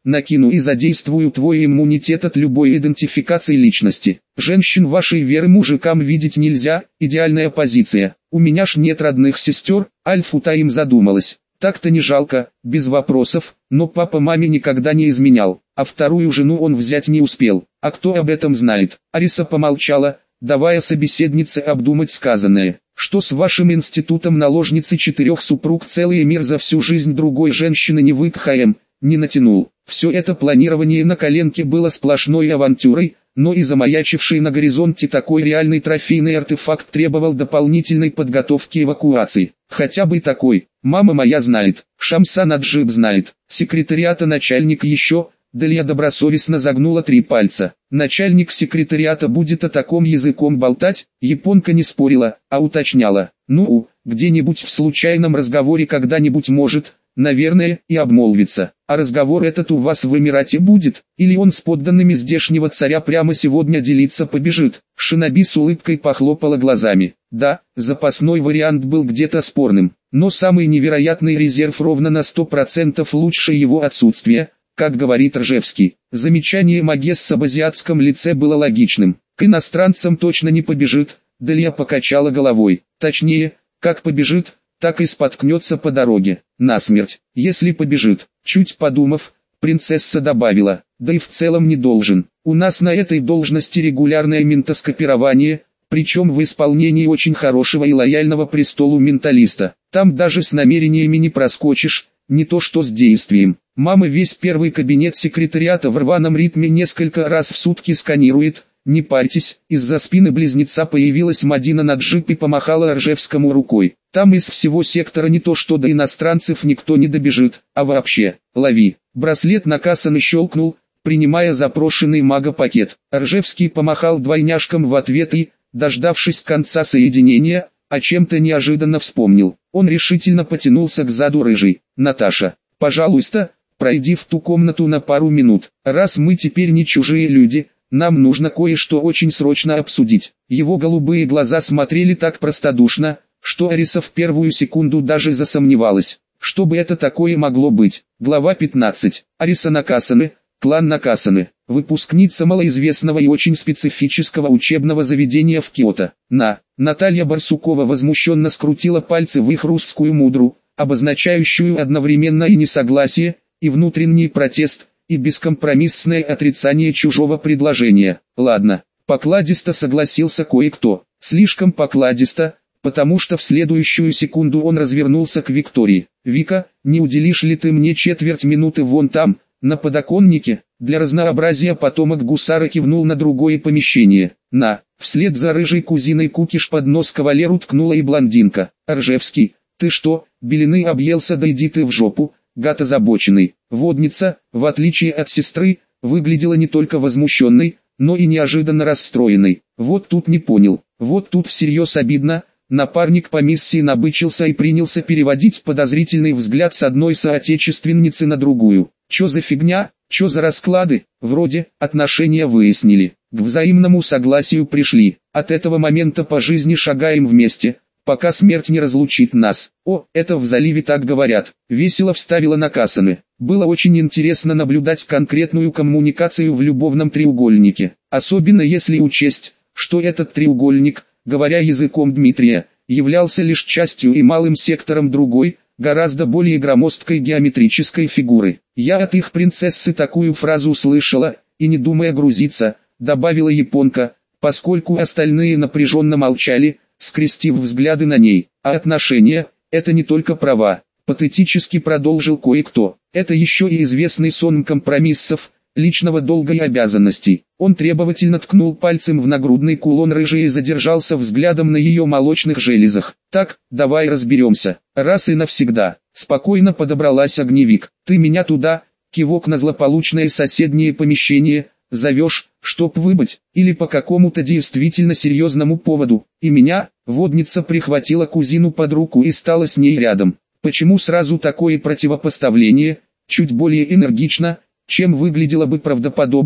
накину и задействую твой иммунитет от любой идентификации личности. Женщин вашей веры мужикам видеть нельзя, идеальная позиция. У меня ж нет родных сестер, Аль-Футаим задумалась. Так-то не жалко, без вопросов, но папа маме никогда не изменял, а вторую жену он взять не успел. А кто об этом знает? Ариса помолчала, давая собеседнице обдумать сказанное. Что с вашим институтом наложницы четырех супруг целый мир за всю жизнь другой женщины не выкхаем, не натянул. Все это планирование на коленке было сплошной авантюрой, но и замаячивший на горизонте такой реальный трофейный артефакт требовал дополнительной подготовки эвакуации. Хотя бы такой. Мама моя знает, Шамса Наджиб знает, секретариата начальник еще. Далия добросовестно загнула три пальца. Начальник секретариата будет о таком языком болтать? Японка не спорила, а уточняла. Ну, где-нибудь в случайном разговоре когда-нибудь может, наверное, и обмолвится. А разговор этот у вас в Эмирате будет? Или он с подданными здешнего царя прямо сегодня делиться побежит? Шиноби с улыбкой похлопала глазами. Да, запасной вариант был где-то спорным, но самый невероятный резерв ровно на сто процентов лучше его отсутствия. Как говорит Ржевский, замечание Магесса об азиатском лице было логичным. К иностранцам точно не побежит, Далия покачала головой. Точнее, как побежит, так и споткнется по дороге. Насмерть, если побежит. Чуть подумав, принцесса добавила, да и в целом не должен. У нас на этой должности регулярное ментоскопирование, причем в исполнении очень хорошего и лояльного престолу менталиста. Там даже с намерениями не проскочишь, не то что с действием. Мама весь первый кабинет секретариата в рваном ритме несколько раз в сутки сканирует. Не парьтесь, из-за спины близнеца появилась Мадина Наджиб и помахала Ржевскому рукой. Там из всего сектора не то что до иностранцев никто не добежит, а вообще, лови. Браслет на Касаны щелкнул, принимая запрошенный мага пакет. Ржевский помахал двойняшкам в ответ и, дождавшись конца соединения, о чем-то неожиданно вспомнил. Он решительно потянулся к заду рыжей. Наташа, пожалуйста, пройди в ту комнату на пару минут. Раз мы теперь не чужие люди, нам нужно кое-что очень срочно обсудить. Его голубые глаза смотрели так простодушно, что Ариса в первую секунду даже засомневалась. Что бы это такое могло быть? Глава пятнадцать. Ариса Накасаны, клан Накасаны, выпускница малоизвестного и очень специфического учебного заведения в Киото. На, Наталья Барсукова возмущенно скрутила пальцы в их русскую мудру, обозначающую одновременно и несогласие, и внутренний протест, и бескомпромиссное отрицание чужого предложения. Ладно, покладисто согласился кое-кто, слишком покладисто, потому что в следующую секунду он развернулся к Виктории. «Вика, не уделишь ли ты мне четверть минуты вон там, на подоконнике?» Для разнообразия потомок гусара кивнул на другое помещение. «На!» Вслед за рыжей кузиной Кукиш под нос кавалеру ткнула и блондинка. «Ржевский, ты что, белины объелся, да иди ты в жопу!» Гад озабоченный. Водница, в отличие от сестры, выглядела не только возмущенной, но и неожиданно расстроенной. Вот тут не понял, вот тут всерьез обидно. Напарник по миссии набычился и принялся переводить подозрительный взгляд с одной соотечественницы на другую. Чё за фигня, чё за расклады? Вроде, отношения выяснили, к взаимному согласию пришли. От этого момента по жизни шагаем вместе, пока смерть не разлучит нас. О, это в заливе так говорят. Весело вставила Накасаны. Было очень интересно наблюдать конкретную коммуникацию в любовном треугольнике. Особенно если учесть, что этот треугольник, говоря языком Дмитрия, являлся лишь частью и малым сектором другой, гораздо более громоздкой геометрической фигуры. Я от их принцессы такую фразу услышала, и не думая грузиться, добавила японка, поскольку остальные напряженно молчали, скрестив взгляды на ней. А отношения – это не только права, патетически продолжил кое-кто. Это еще и известный сон компромиссов, личного долга и обязанностей. Он требовательно ткнул пальцем в нагрудный кулон рыжей и задержался взглядом на ее молочных железах. Так, давай разберемся, раз и навсегда. Спокойно подобралась огневик. Ты меня туда, кивок на злополучное соседнее помещение, зовешь, чтоб выбыть, или по какому-то действительно серьезному поводу. И меня, водница прихватила кузину под руку и стала с ней рядом. Почему сразу такое противопоставление? Чуть более энергично, чем выглядело бы правдоподобным,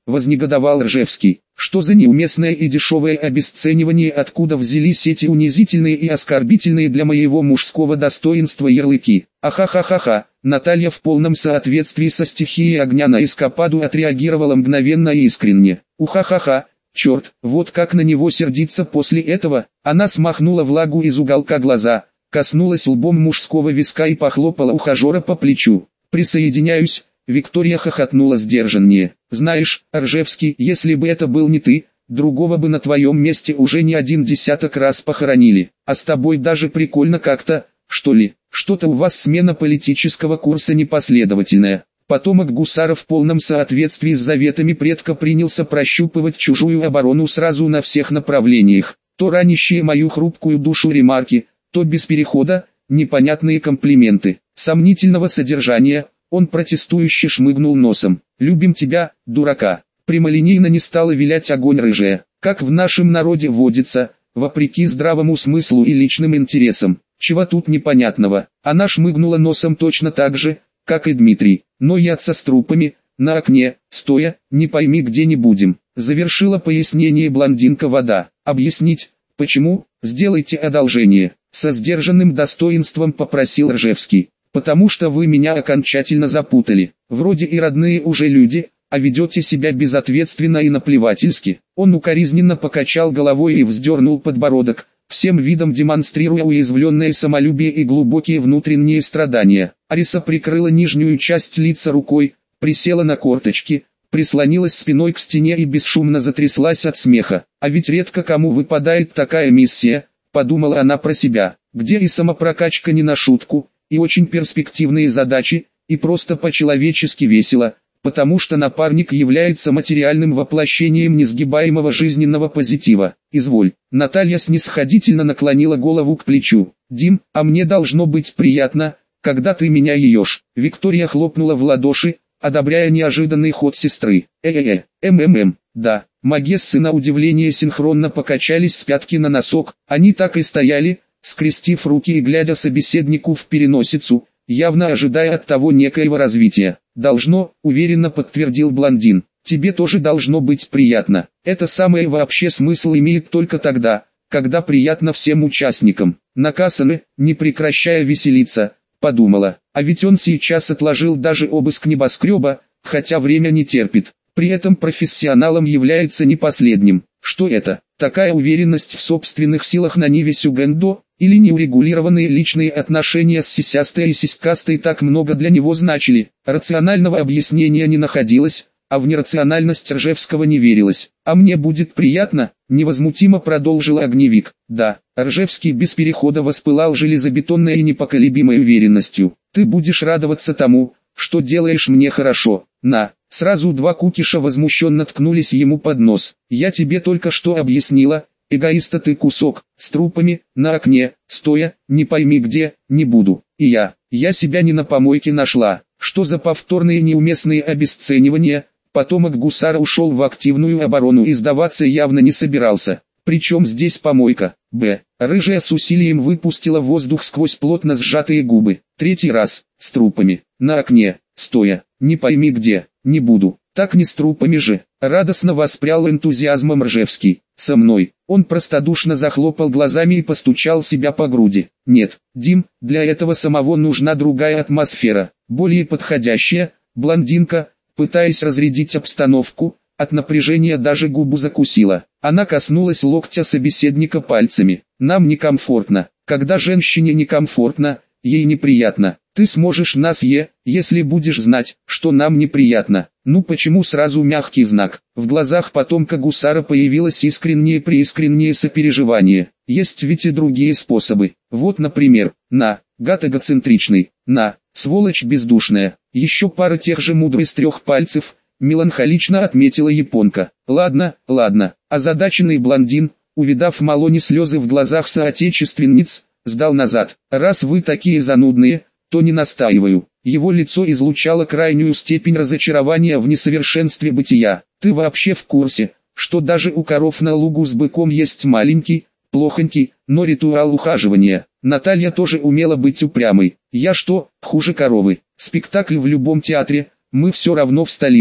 вознегодовал Ржевский. Что за неуместное и дешевое обесценивание, откуда взялись эти унизительные и оскорбительные для моего мужского достоинства ярлыки? Ахахахаха. Наталья в полном соответствии со стихией огня на эскападу отреагировала мгновенно и искренне. Ухахаха. Черт, вот как на него сердиться после этого. Она смахнула влагу из уголка глаза, коснулась лбом мужского виска и похлопала ухажера по плечу. Присоединяюсь. Виктория хохотнула сдержаннее. «Знаешь, Ржевский, если бы это был не ты, другого бы на твоем месте уже не один десяток раз похоронили. А с тобой даже прикольно как-то, что ли? Что-то у вас смена политического курса непоследовательная». Потомок гусара в полном соответствии с заветами предка принялся прощупывать чужую оборону сразу на всех направлениях. То ранящие мою хрупкую душу ремарки, то без перехода, непонятные комплименты, сомнительного содержания. Он протестующе шмыгнул носом. «Любим тебя, дурака». Прямолинейно не стала вилять огонь рыжая. Как в нашем народе водится, вопреки здравому смыслу и личным интересам. Чего тут непонятного? Она шмыгнула носом точно так же, как и Дмитрий. Но яйца с трупами, на окне, стоя, не пойми где не будем. Завершила пояснение блондинка вода. Объяснить, почему? Сделайте одолжение. Со сдержанным достоинством попросил Ржевский. Потому что вы меня окончательно запутали. Вроде и родные уже люди, а ведете себя безответственно и наплевательски. Он укоризненно покачал головой и вздернул подбородок, всем видом демонстрируя уязвленное самолюбие и глубокие внутренние страдания. Ариса прикрыла нижнюю часть лица рукой, присела на корточки, прислонилась спиной к стене и бесшумно затряслась от смеха. А ведь редко кому выпадает такая миссия, подумала она про себя, где и самопрокачка не на шутку, и очень перспективные задачи, и просто по-человечески весело, потому что напарник является материальным воплощением несгибаемого жизненного позитива. Изволь. Наталья снисходительно наклонила голову к плечу. Дим, а мне должно быть приятно, когда ты меня еешь. Виктория хлопнула в ладоши, одобряя неожиданный ход сестры. Э-э-э, м-м-м, да. Магессы на удивление синхронно покачались с пятки на носок, они так и стояли, скрестив руки и глядя собеседнику в переносицу, явно ожидая от того некоего развития. «Должно», — уверенно подтвердил блондин, — «тебе тоже должно быть приятно. Это самое вообще смысл имеет только тогда, когда приятно всем участникам». Накасаны, не прекращая веселиться, подумала, а ведь он сейчас отложил даже обыск небоскреба, хотя время не терпит. При этом профессионалом является не последним. Что это? Такая уверенность в собственных силах на ниве сюгендо, или неурегулированные личные отношения с сисястой и сиськастой так много для него значили. Рационального объяснения не находилось, а в нерациональность Ржевского не верилось. «А мне будет приятно», — невозмутимо продолжил огневик. «Да». Ржевский без перехода воспылал железобетонной и непоколебимой уверенностью. «Ты будешь радоваться тому, что делаешь мне хорошо. На». Сразу два кукиша возмущенно ткнулись ему под нос. «Я тебе только что объяснила, эгоиста ты кусок, с трупами, на окне, стоя, не пойми где, не буду. И я, я себя не на помойке нашла». Что за повторные неуместные обесценивания? Потомок гусара ушел в активную оборону и сдаваться явно не собирался. Причем здесь помойка? Б. Рыжая с усилием выпустила воздух сквозь плотно сжатые губы. Третий раз, с трупами, на окне, стоя, не пойми где, не буду. Так не с трупами же. Радостно воспрял энтузиазмом Ржевский. Со мной. Он простодушно захлопал глазами и постучал себя по груди. Нет, Дим, для этого самого нужна другая атмосфера, более подходящая. Блондинка, пытаясь разрядить обстановку, от напряжения даже губу закусила. Она коснулась локтя собеседника пальцами. Нам некомфортно. Когда женщине некомфортно, ей неприятно. Ты сможешь нас е, если будешь знать, что нам неприятно. Ну почему сразу мягкий знак? В глазах потомка гусара появилось искреннее-преискреннее сопереживание. Есть ведь и другие способы. Вот, например, на, гад эгоцентричный, на, сволочь бездушная. Еще пара тех же мудрых с трех пальцев, меланхолично отметила японка. Ладно, ладно. Озадаченный блондин, увидав Малони слезы в глазах соотечественниц, сдал назад. Раз вы такие занудные, то не настаиваю. Его лицо излучало крайнюю степень разочарования в несовершенстве бытия. Ты вообще в курсе, что даже у коров на лугу с быком есть маленький, плохонький, но ритуал ухаживания? Наталья тоже умела быть упрямой. Я что, хуже коровы? Спектакль в любом театре, мы все равно в столице.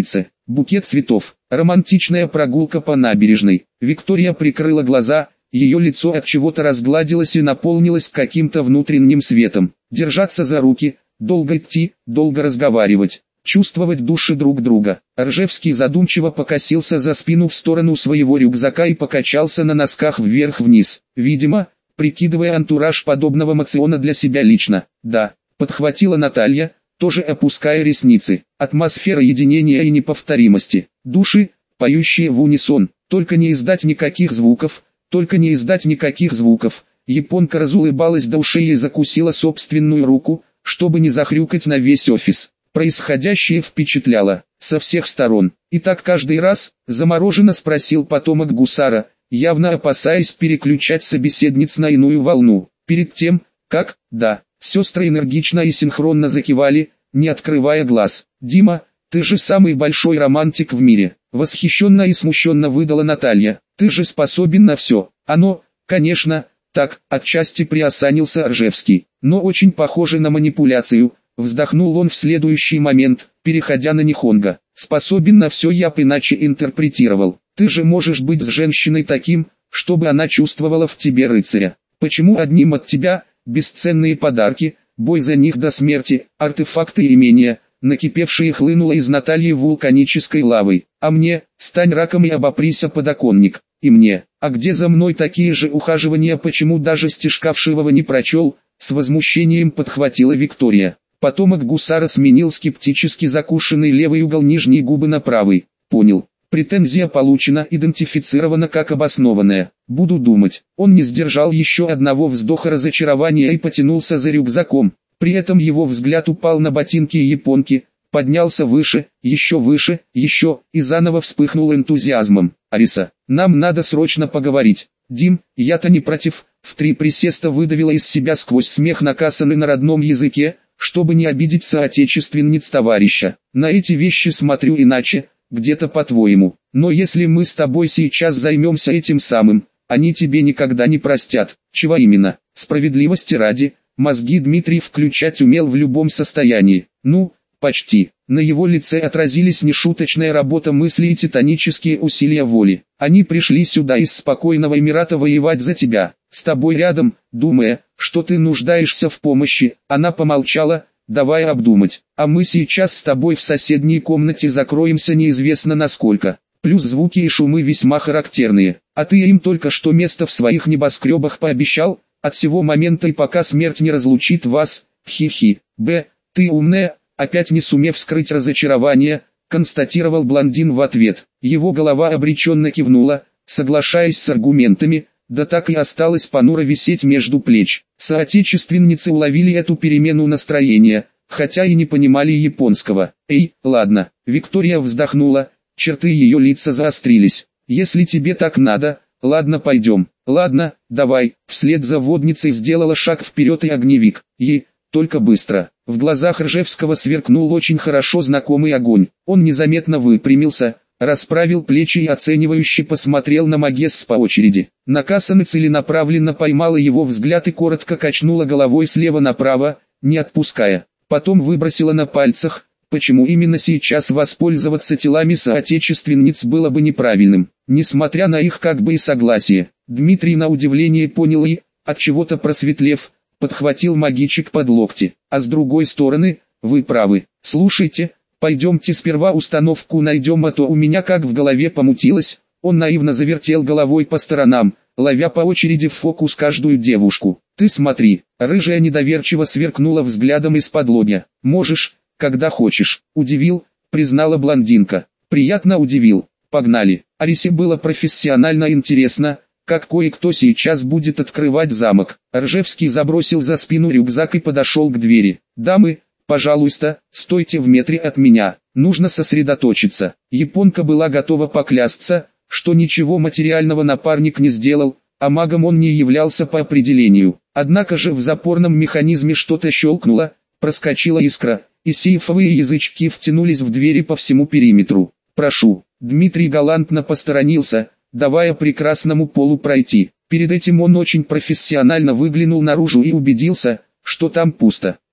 букет цветов, романтичная прогулка по набережной. Виктория прикрыла глаза, ее лицо от чего-то разгладилось и наполнилось каким-то внутренним светом. Держаться за руки, долго идти, долго разговаривать, чувствовать души друг друга. Ржевский задумчиво покосился за спину в сторону своего рюкзака и покачался на носках вверх-вниз. Видимо, прикидывая антураж подобного мациона для себя лично. Да, подхватила Наталья, тоже опуская ресницы. Атмосфера единения и неповторимости. Души, поющие в унисон. Только не издать никаких звуков, только не издать никаких звуков. Японка разулыбалась до ушей и закусила собственную руку, чтобы не захрюкать на весь офис. Происходящее впечатляло со всех сторон. И так каждый раз, замороженно спросил потомок гусара, явно опасаясь переключать собеседниц на иную волну. Перед тем, как, да, сестры энергично и синхронно закивали, не открывая глаз. «Дима, ты же самый большой романтик в мире», восхищенно и смущенно выдала Наталья. «Ты же способен на все». Оно, конечно, так, отчасти приосанился Ржевский, но очень похоже на манипуляцию. Вздохнул он в следующий момент, переходя на нихонго. «Способен на все я б иначе интерпретировал. Ты же можешь быть с женщиной таким, чтобы она чувствовала в тебе рыцаря. Почему одним от тебя, бесценные подарки, бой за них до смерти, артефакты и имения?» Накипевшее хлынуло из Натальи вулканической лавой. «А мне, стань раком и обопрись о подоконник. И мне, а где за мной такие же ухаживания, почему даже стишкавшего не прочел?» С возмущением подхватила Виктория. Потомок гусара сменил скептически закушенный левый угол нижней губы на правый. «Понял. Претензия получена, идентифицирована как обоснованная. Буду думать». Он не сдержал еще одного вздоха разочарования и потянулся за рюкзаком. При этом его взгляд упал на ботинки японки, поднялся выше, еще выше, еще, и заново вспыхнул энтузиазмом. «Ариса, нам надо срочно поговорить». «Дим, я-то не против», в три присеста выдавила из себя сквозь смех накасанный на родном языке, чтобы не обидеть соотечественниц товарища. «На эти вещи смотрю иначе, где-то по-твоему. Но если мы с тобой сейчас займемся этим самым, они тебе никогда не простят». «Чего именно?» «Справедливости ради». Мозги Дмитрий включать умел в любом состоянии. Ну, почти. На его лице отразились нешуточная работа мысли и титанические усилия воли. Они пришли сюда из спокойного Эмирата воевать за тебя. С тобой рядом, думая, что ты нуждаешься в помощи. Она помолчала, давая обдумать. А мы сейчас с тобой в соседней комнате закроемся неизвестно насколько. Плюс звуки и шумы весьма характерные. А ты им только что место в своих небоскребах пообещал? От сего момента и пока смерть не разлучит вас, хи-хи. Б, ты умная, опять не сумев скрыть разочарование, констатировал блондин в ответ. Его голова обреченно кивнула, соглашаясь с аргументами, да так и осталась понуро висеть между плеч. Соотечественницы уловили эту перемену настроения, хотя и не понимали японского. «Эй, ладно», Виктория вздохнула, черты ее лица заострились. «Если тебе так надо, ладно, пойдем». «Ладно, давай», вслед за водницей сделала шаг вперед и огневик. «Ей, только быстро». В глазах Ржевского сверкнул очень хорошо знакомый огонь. Он незаметно выпрямился, расправил плечи и оценивающе посмотрел на Магесс по очереди. Накасана целенаправленно поймала его взгляд и коротко качнула головой слева направо, не отпуская. Потом выбросила на пальцах. Почему именно сейчас воспользоваться телами соотечественниц было бы неправильным, несмотря на их как бы и согласие. Дмитрий на удивление понял и, от чего-то просветлев, подхватил магичек под локти. А с другой стороны, вы правы. Слушайте, пойдемте сперва установку найдем, а то у меня как в голове помутилось. Он наивно завертел головой по сторонам, ловя по очереди в фокус каждую девушку. Ты смотри, рыжая недоверчиво сверкнула взглядом из-под лобья. Можешь, когда хочешь. Удивил, признала блондинка. Приятно удивил. Погнали. Арисе было профессионально интересно, как кое-кто сейчас будет открывать замок. Ржевский забросил за спину рюкзак и подошел к двери. «Дамы, пожалуйста, стойте в метре от меня, нужно сосредоточиться». Японка была готова поклясться, что ничего материального напарник не сделал, а магом он не являлся по определению. Однако же в запорном механизме что-то щелкнуло, проскочила искра, и сейфовые язычки втянулись в двери по всему периметру. «Прошу». Дмитрий галантно посторонился, давая прекрасному полу пройти. Перед этим он очень профессионально выглянул наружу и убедился, что там пусто.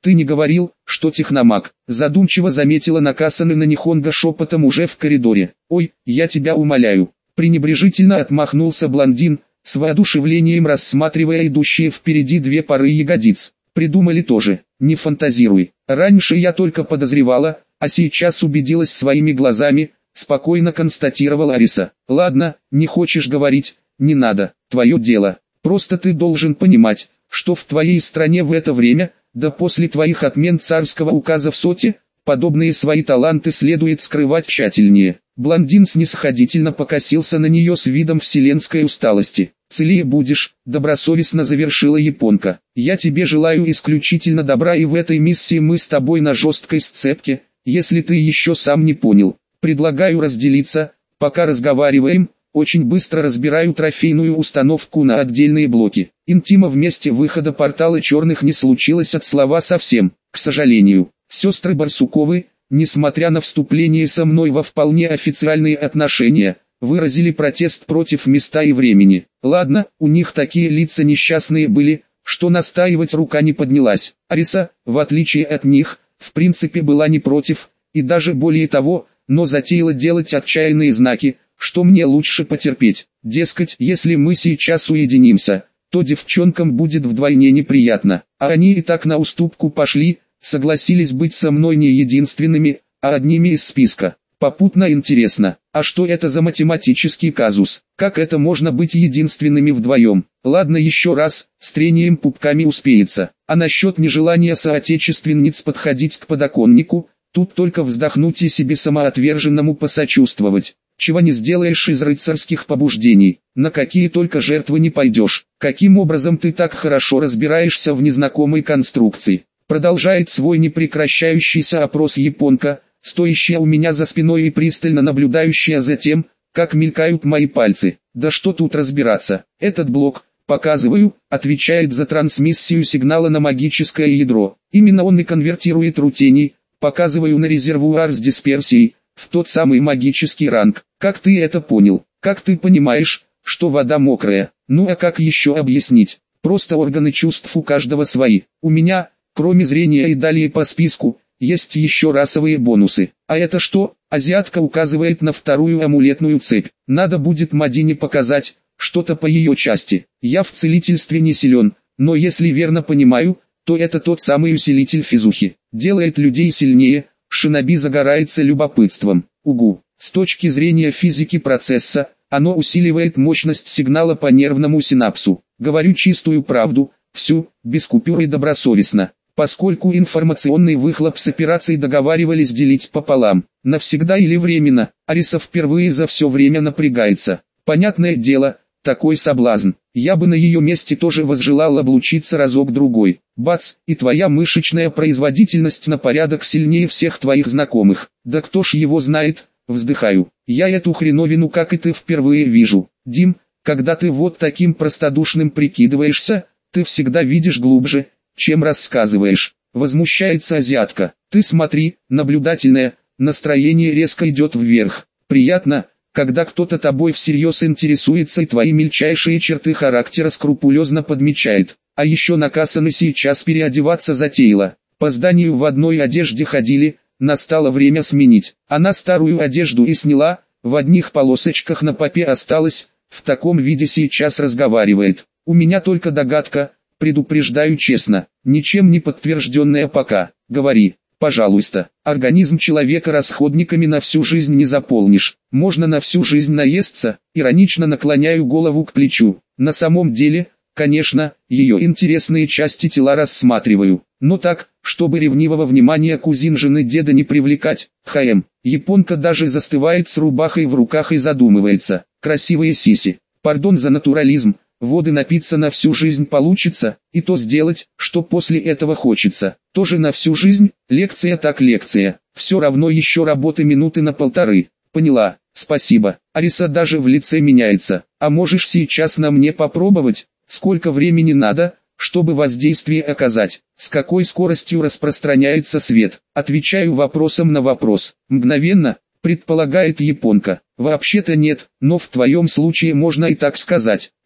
Ты не говорил, что техномаг? Задумчиво заметила Накасаны на Нихонго шепотом уже в коридоре. Ой, я тебя умоляю. Пренебрежительно отмахнулся блондин, с воодушевлением рассматривая идущие впереди две пары ягодиц. Придумали тоже, не фантазируй. Раньше я только подозревала, а сейчас убедилась своими глазами, спокойно констатировала Ариса. Ладно, не хочешь говорить, не надо, твое дело. Просто ты должен понимать, что в твоей стране в это время, да после твоих отмен царского указа в соте, подобные свои таланты следует скрывать тщательнее. Блондин снисходительно покосился на нее с видом вселенской усталости. «Целее будешь», — добросовестно завершила японка. «Я тебе желаю исключительно добра, и в этой миссии мы с тобой на жесткой сцепке, если ты еще сам не понял. Предлагаю разделиться, пока разговариваем, очень быстро разбираю трофейную установку на отдельные блоки». Интима вместе выхода портала черных не случилось от слова совсем, к сожалению. Сестры Барсуковы, несмотря на вступление со мной во вполне официальные отношения, выразили протест против места и времени. Ладно, у них такие лица несчастные были, что настаивать рука не поднялась. Ариса, в отличие от них, в принципе была не против, и даже более того, но затеяла делать отчаянные знаки, что мне лучше потерпеть. Дескать, если мы сейчас уединимся, то девчонкам будет вдвойне неприятно. А они и так на уступку пошли, согласились быть со мной не единственными, а одними из списка. Попутно интересно, а что это за математический казус? Как это можно быть единственными вдвоем? Ладно, еще раз, с трением пупками успеется. А насчет нежелания соотечественниц подходить к подоконнику, тут только вздохнуть и себе самоотверженному посочувствовать. Чего не сделаешь из рыцарских побуждений, на какие только жертвы не пойдешь. Каким образом ты так хорошо разбираешься в незнакомой конструкции? Продолжает свой непрекращающийся опрос японка, стоящая у меня за спиной и пристально наблюдающая за тем, как мелькают мои пальцы. Да что тут разбираться, этот блок, показываю, отвечает за трансмиссию сигнала на магическое ядро. Именно он и конвертирует рутений, показываю на резервуар с дисперсией, в тот самый магический ранг. Как ты это понял? Как ты понимаешь, что вода мокрая? Ну а как еще объяснить? Просто органы чувств у каждого свои. У меня, кроме зрения и далее по списку, есть еще расовые бонусы. А это что? Азиатка указывает на вторую амулетную цепь. Надо будет Мадине показать, что-то по ее части. Я в целительстве не силен, но если верно понимаю, то это тот самый усилитель физухи. Делает людей сильнее. Шиноби загорается любопытством. Угу. С точки зрения физики процесса, оно усиливает мощность сигнала по нервному синапсу. Говорю чистую правду, всю, без купюр и добросовестно. Поскольку информационный выхлоп с операцией договаривались делить пополам, навсегда или временно, Ариса впервые за все время напрягается. Понятное дело, такой соблазн. Я бы на ее месте тоже возжелал облучиться разок-другой. Бац, и твоя мышечная производительность на порядок сильнее всех твоих знакомых. Да кто ж его знает, вздыхаю. Я эту хреновину, как и ты, впервые вижу. Дим, когда ты вот таким простодушным прикидываешься, ты всегда видишь глубже, чем рассказываешь. Возмущается азиатка. Ты смотри, наблюдательная, настроение резко идет вверх. Приятно, когда кто-то тобой всерьез интересуется и твои мельчайшие черты характера скрупулезно подмечает. А еще Накасаны сейчас переодеваться затеяла. По зданию в одной одежде ходили, настало время сменить. Она старую одежду и сняла, в одних полосочках на попе осталась, в таком виде сейчас разговаривает. У меня только догадка, предупреждаю честно, ничем не подтвержденная пока. Говори, пожалуйста. Организм человека расходниками на всю жизнь не заполнишь. Можно на всю жизнь наесться, иронично наклоняю голову к плечу. На самом деле, конечно, ее интересные части тела рассматриваю, но так, чтобы ревнивого внимания кузин жены деда не привлекать. Хм, японка даже застывает с рубахой в руках и задумывается. Красивые сиси. Пардон за натурализм. Воды напиться на всю жизнь получится, и то сделать, что после этого хочется. Тоже на всю жизнь, лекция так лекция. Все равно еще работы минуты на полторы. Поняла, спасибо. Ариса даже в лице меняется. А можешь сейчас на мне попробовать? Сколько времени надо, чтобы воздействие оказать? С какой скоростью распространяется свет? Отвечаю вопросом на вопрос. Мгновенно, предполагает японка. Вообще-то нет, но в твоем случае можно и так сказать. На,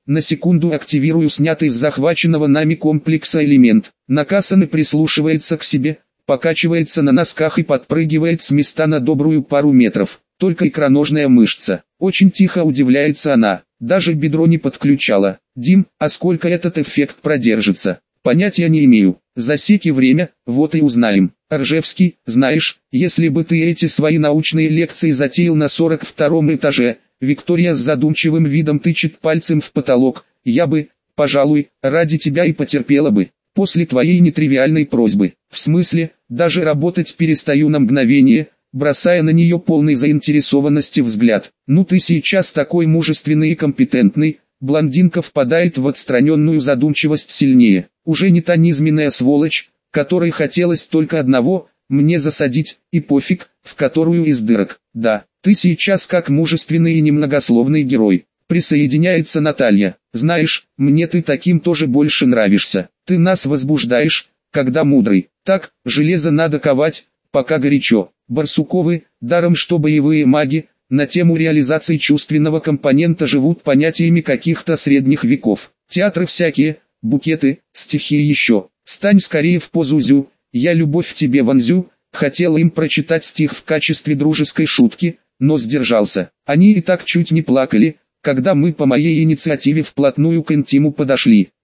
на секунду активирую снятый с захваченного нами комплекса элемент. Накасаны прислушивается к себе, покачивается на носках и подпрыгивает с места на добрую пару метров. Только икроножная мышца. Очень тихо удивляется она, даже бедро не подключала. Дим, а сколько этот эффект продержится? Понятия не имею. Засеки время, вот и узнаем. Ржевский, знаешь, если бы ты эти свои научные лекции затеял на сорок втором этаже, Виктория с задумчивым видом тычет пальцем в потолок, я бы, пожалуй, ради тебя и потерпела бы. После твоей нетривиальной просьбы. В смысле, даже работать перестаю на мгновение, бросая на нее полный заинтересованности взгляд. Ну ты сейчас такой мужественный и компетентный. Блондинка впадает в отстраненную задумчивость сильнее. Уже не та низменная сволочь, которой хотелось только одного, мне засадить, и пофиг, в которую из дырок. Да, ты сейчас как мужественный и немногословный герой. Присоединяется Наталья. Знаешь, мне ты таким тоже больше нравишься. Ты нас возбуждаешь, когда мудрый. Так, железо надо ковать, пока горячо. Барсуковы, даром что боевые маги, на тему реализации чувственного компонента живут понятиями каких-то средних веков. Театры всякие, букеты, стихи еще. Стань скорее в позу зю, я любовь в тебе вонзю. Хотел им прочитать стих в качестве дружеской шутки, но сдержался. Они и так чуть не плакали, когда мы по моей инициативе вплотную к интиму подошли.